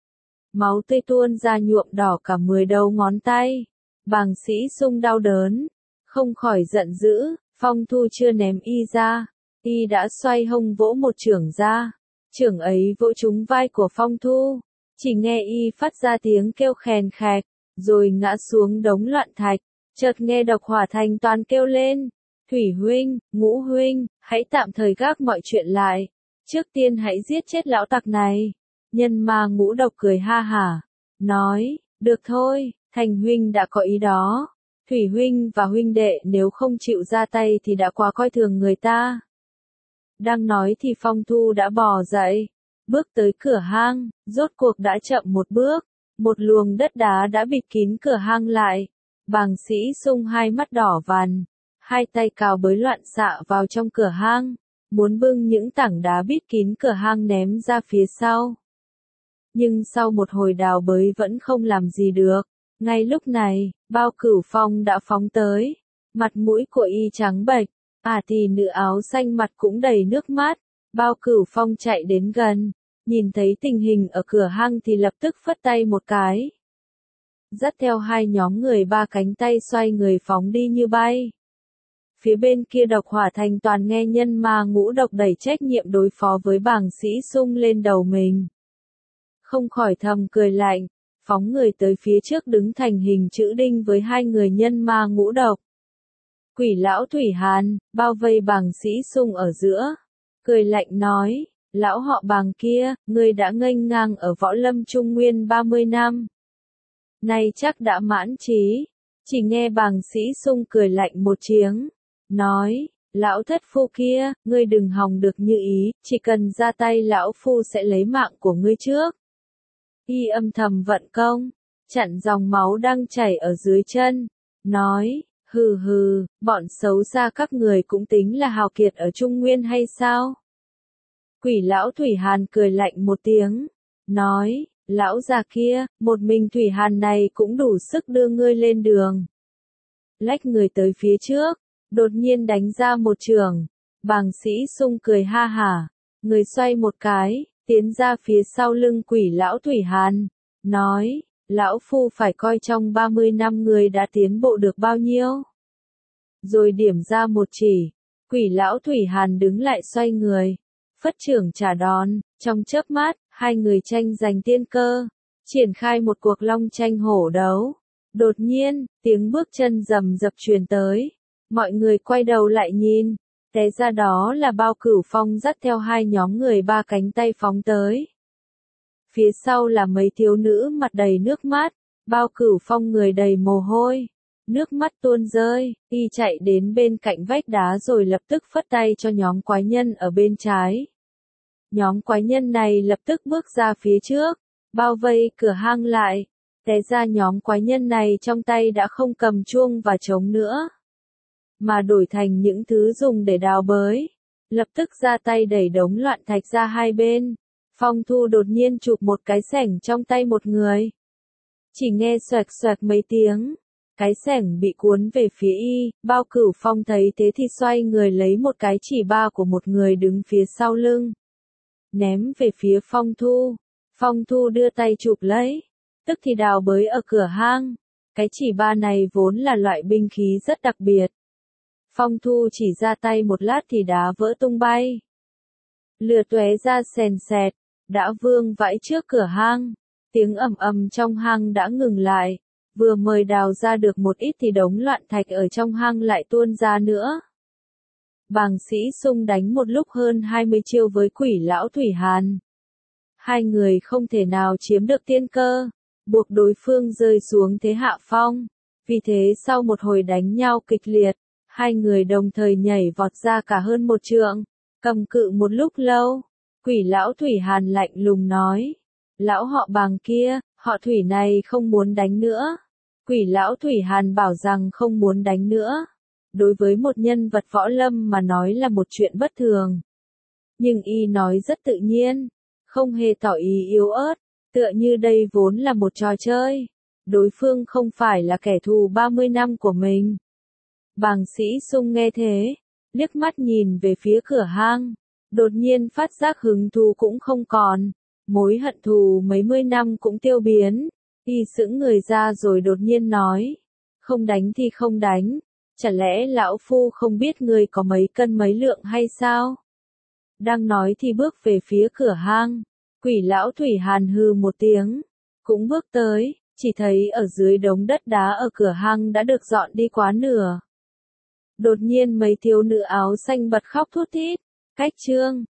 Máu tươi tuôn ra nhuộm đỏ cả 10 đầu ngón tay. Bàng Sĩ Sung đau đớn, không khỏi giận dữ. Phong Thu chưa ném y ra, y đã xoay hông vỗ một chưởng ra. Chưởng ấy vỗ trúng vai của Phong Thu, chỉ nghe y phát ra tiếng kêu khèn khẹt, rồi ngã xuống đống loạn thạch. Chợt nghe độc hỏa thành toàn kêu lên, Thủy huynh, Ngũ huynh, hãy tạm thời gác mọi chuyện lại, trước tiên hãy giết chết lão tặc này. Nhân ma ngũ độc cười ha hả, nói, được thôi, Thành huynh đã có ý đó. Thủy huynh và huynh đệ nếu không chịu ra tay thì đã quá coi thường người ta. Đang nói thì Phong Thu đã bò dậy, Bước tới cửa hang, rốt cuộc đã chậm một bước, một luồng đất đá đã bịt kín cửa hang lại. Bàng Sĩ Sung hai mắt đỏ vằn, hai tay cào bới loạn xạ vào trong cửa hang, muốn bưng những tảng đá bít kín cửa hang ném ra phía sau. Nhưng sau một hồi đào bới vẫn không làm gì được. Ngay lúc này, Bao Cửu Phong đã phóng tới. Mặt mũi của y trắng bệch, tỷ nữ áo xanh mặt cũng đầy nước mắt. Bao Cửu Phong chạy đến gần, nhìn thấy tình hình ở cửa hang thì lập tức phất tay một cái. Dắt theo hai nhóm người ba cánh tay xoay người phóng đi như bay. Phía bên kia Độc Hỏa Thành toàn nghe nhân ma ngũ độc đẩy trách nhiệm đối phó với Bàng Sĩ Sung lên đầu mình. Không khỏi thầm cười lạnh, phóng người tới phía trước đứng thành hình chữ đinh với hai người nhân ma ngũ độc. Quỷ lão Thủy Hàn, bao vây Bàng Sĩ Sung ở giữa. Cười lạnh nói, lão họ Bàng kia, ngươi đã nghênh ngang ở võ lâm trung nguyên 30 năm. Nay chắc đã mãn trí. Chỉ nghe Bàng Sĩ Sung cười lạnh một tiếng, nói, lão thất phu kia, ngươi đừng hòng được như ý, chỉ cần ra tay lão phu sẽ lấy mạng của ngươi trước. Y âm thầm vận công, chặn dòng máu đang chảy ở dưới chân, nói, hừ hừ, bọn xấu xa các người cũng tính là hào kiệt ở Trung Nguyên hay sao? Quỷ lão Thủy Hàn cười lạnh một tiếng, nói, lão già kia, một mình Thủy Hàn này cũng đủ sức đưa ngươi lên đường. Lách người tới phía trước, đột nhiên đánh ra một chưởng. Bàng Sĩ Sung cười ha hả, người xoay một cái, tiến ra phía sau lưng quỷ lão Thủy Hàn, nói, lão phu phải coi trong 30 năm người đã tiến bộ được bao nhiêu. Rồi điểm ra một chỉ, quỷ lão Thủy Hàn đứng lại xoay người, phất chưởng trả đòn, trong chớp mắt, hai người tranh giành tiên cơ, triển khai một cuộc long tranh hổ đấu. Đột nhiên, tiếng bước chân rầm rập truyền tới, mọi người quay đầu lại nhìn, té ra đó là Bao Cửu Phong dắt theo hai nhóm người ba cánh tay phóng tới. Phía sau là mấy thiếu nữ mặt đầy nước mắt, Bao Cửu Phong người đầy mồ hôi, nước mắt tuôn rơi, y chạy đến bên cạnh vách đá rồi lập tức phất tay cho nhóm quái nhân ở bên trái. Nhóm quái nhân này lập tức bước ra phía trước, bao vây cửa hang lại. Té ra nhóm quái nhân này trong tay đã không cầm chuông và trống nữa, mà đổi thành những thứ dùng để đào bới. Lập tức ra tay đẩy đống loạn thạch ra hai bên. Phong Thu đột nhiên chụp một cái xẻng trong tay một người. Chỉ nghe xoẹt xoẹt mấy tiếng, cái xẻng bị cuốn về phía y. Bao Cửu Phong thấy thế thì xoay người lấy một cái chỉ ba của một người đứng phía sau lưng, ném về phía Phong Thu. Phong Thu đưa tay chụp lấy, tức thì đào bới ở cửa hang. Cái chỉ ba này vốn là loại binh khí rất đặc biệt. Phong Thu chỉ ra tay một lát thì đá vỡ tung bay, lửa tóe ra sền sệt, đã vương vãi trước cửa hang. Tiếng ầm ầm trong hang đã ngừng lại, vừa mới đào ra được một ít thì đống loạn thạch ở trong hang lại tuôn ra nữa. Bàng Sĩ Sung đánh một lúc hơn 20 chiêu với quỷ lão Thủy Hàn. Hai người không thể nào chiếm được tiên cơ, buộc đối phương rơi xuống thế hạ phong. Vì thế sau một hồi đánh nhau kịch liệt, hai người đồng thời nhảy vọt ra cả hơn một trượng, cầm cự một lúc lâu. Quỷ lão Thủy Hàn lạnh lùng nói, lão họ Bàng kia, họ Thủy này không muốn đánh nữa. Quỷ lão Thủy Hàn bảo rằng không muốn đánh nữa, đối với một nhân vật võ lâm mà nói là một chuyện bất thường. Nhưng y nói rất tự nhiên, không hề tỏ ý yếu ớt, tựa như đây vốn là một trò chơi. Đối phương không phải là kẻ thù 30 năm của mình. Bàng Sĩ Sung nghe thế, liếc mắt nhìn về phía cửa hang, đột nhiên phát giác hứng thú cũng không còn, mối hận thù mấy mươi năm cũng tiêu biến. Y sững người ra rồi đột nhiên nói, không đánh thì không đánh, chả lẽ lão phu không biết người có mấy cân mấy lượng hay sao? Đang nói thì bước về phía cửa hang, quỷ lão Thủy Hàn hừ một tiếng, cũng bước tới, chỉ thấy ở dưới đống đất đá ở cửa hang đã được dọn đi quá nửa. Đột nhiên mấy thiếu nữ áo xanh bật khóc thút thít, cách chương.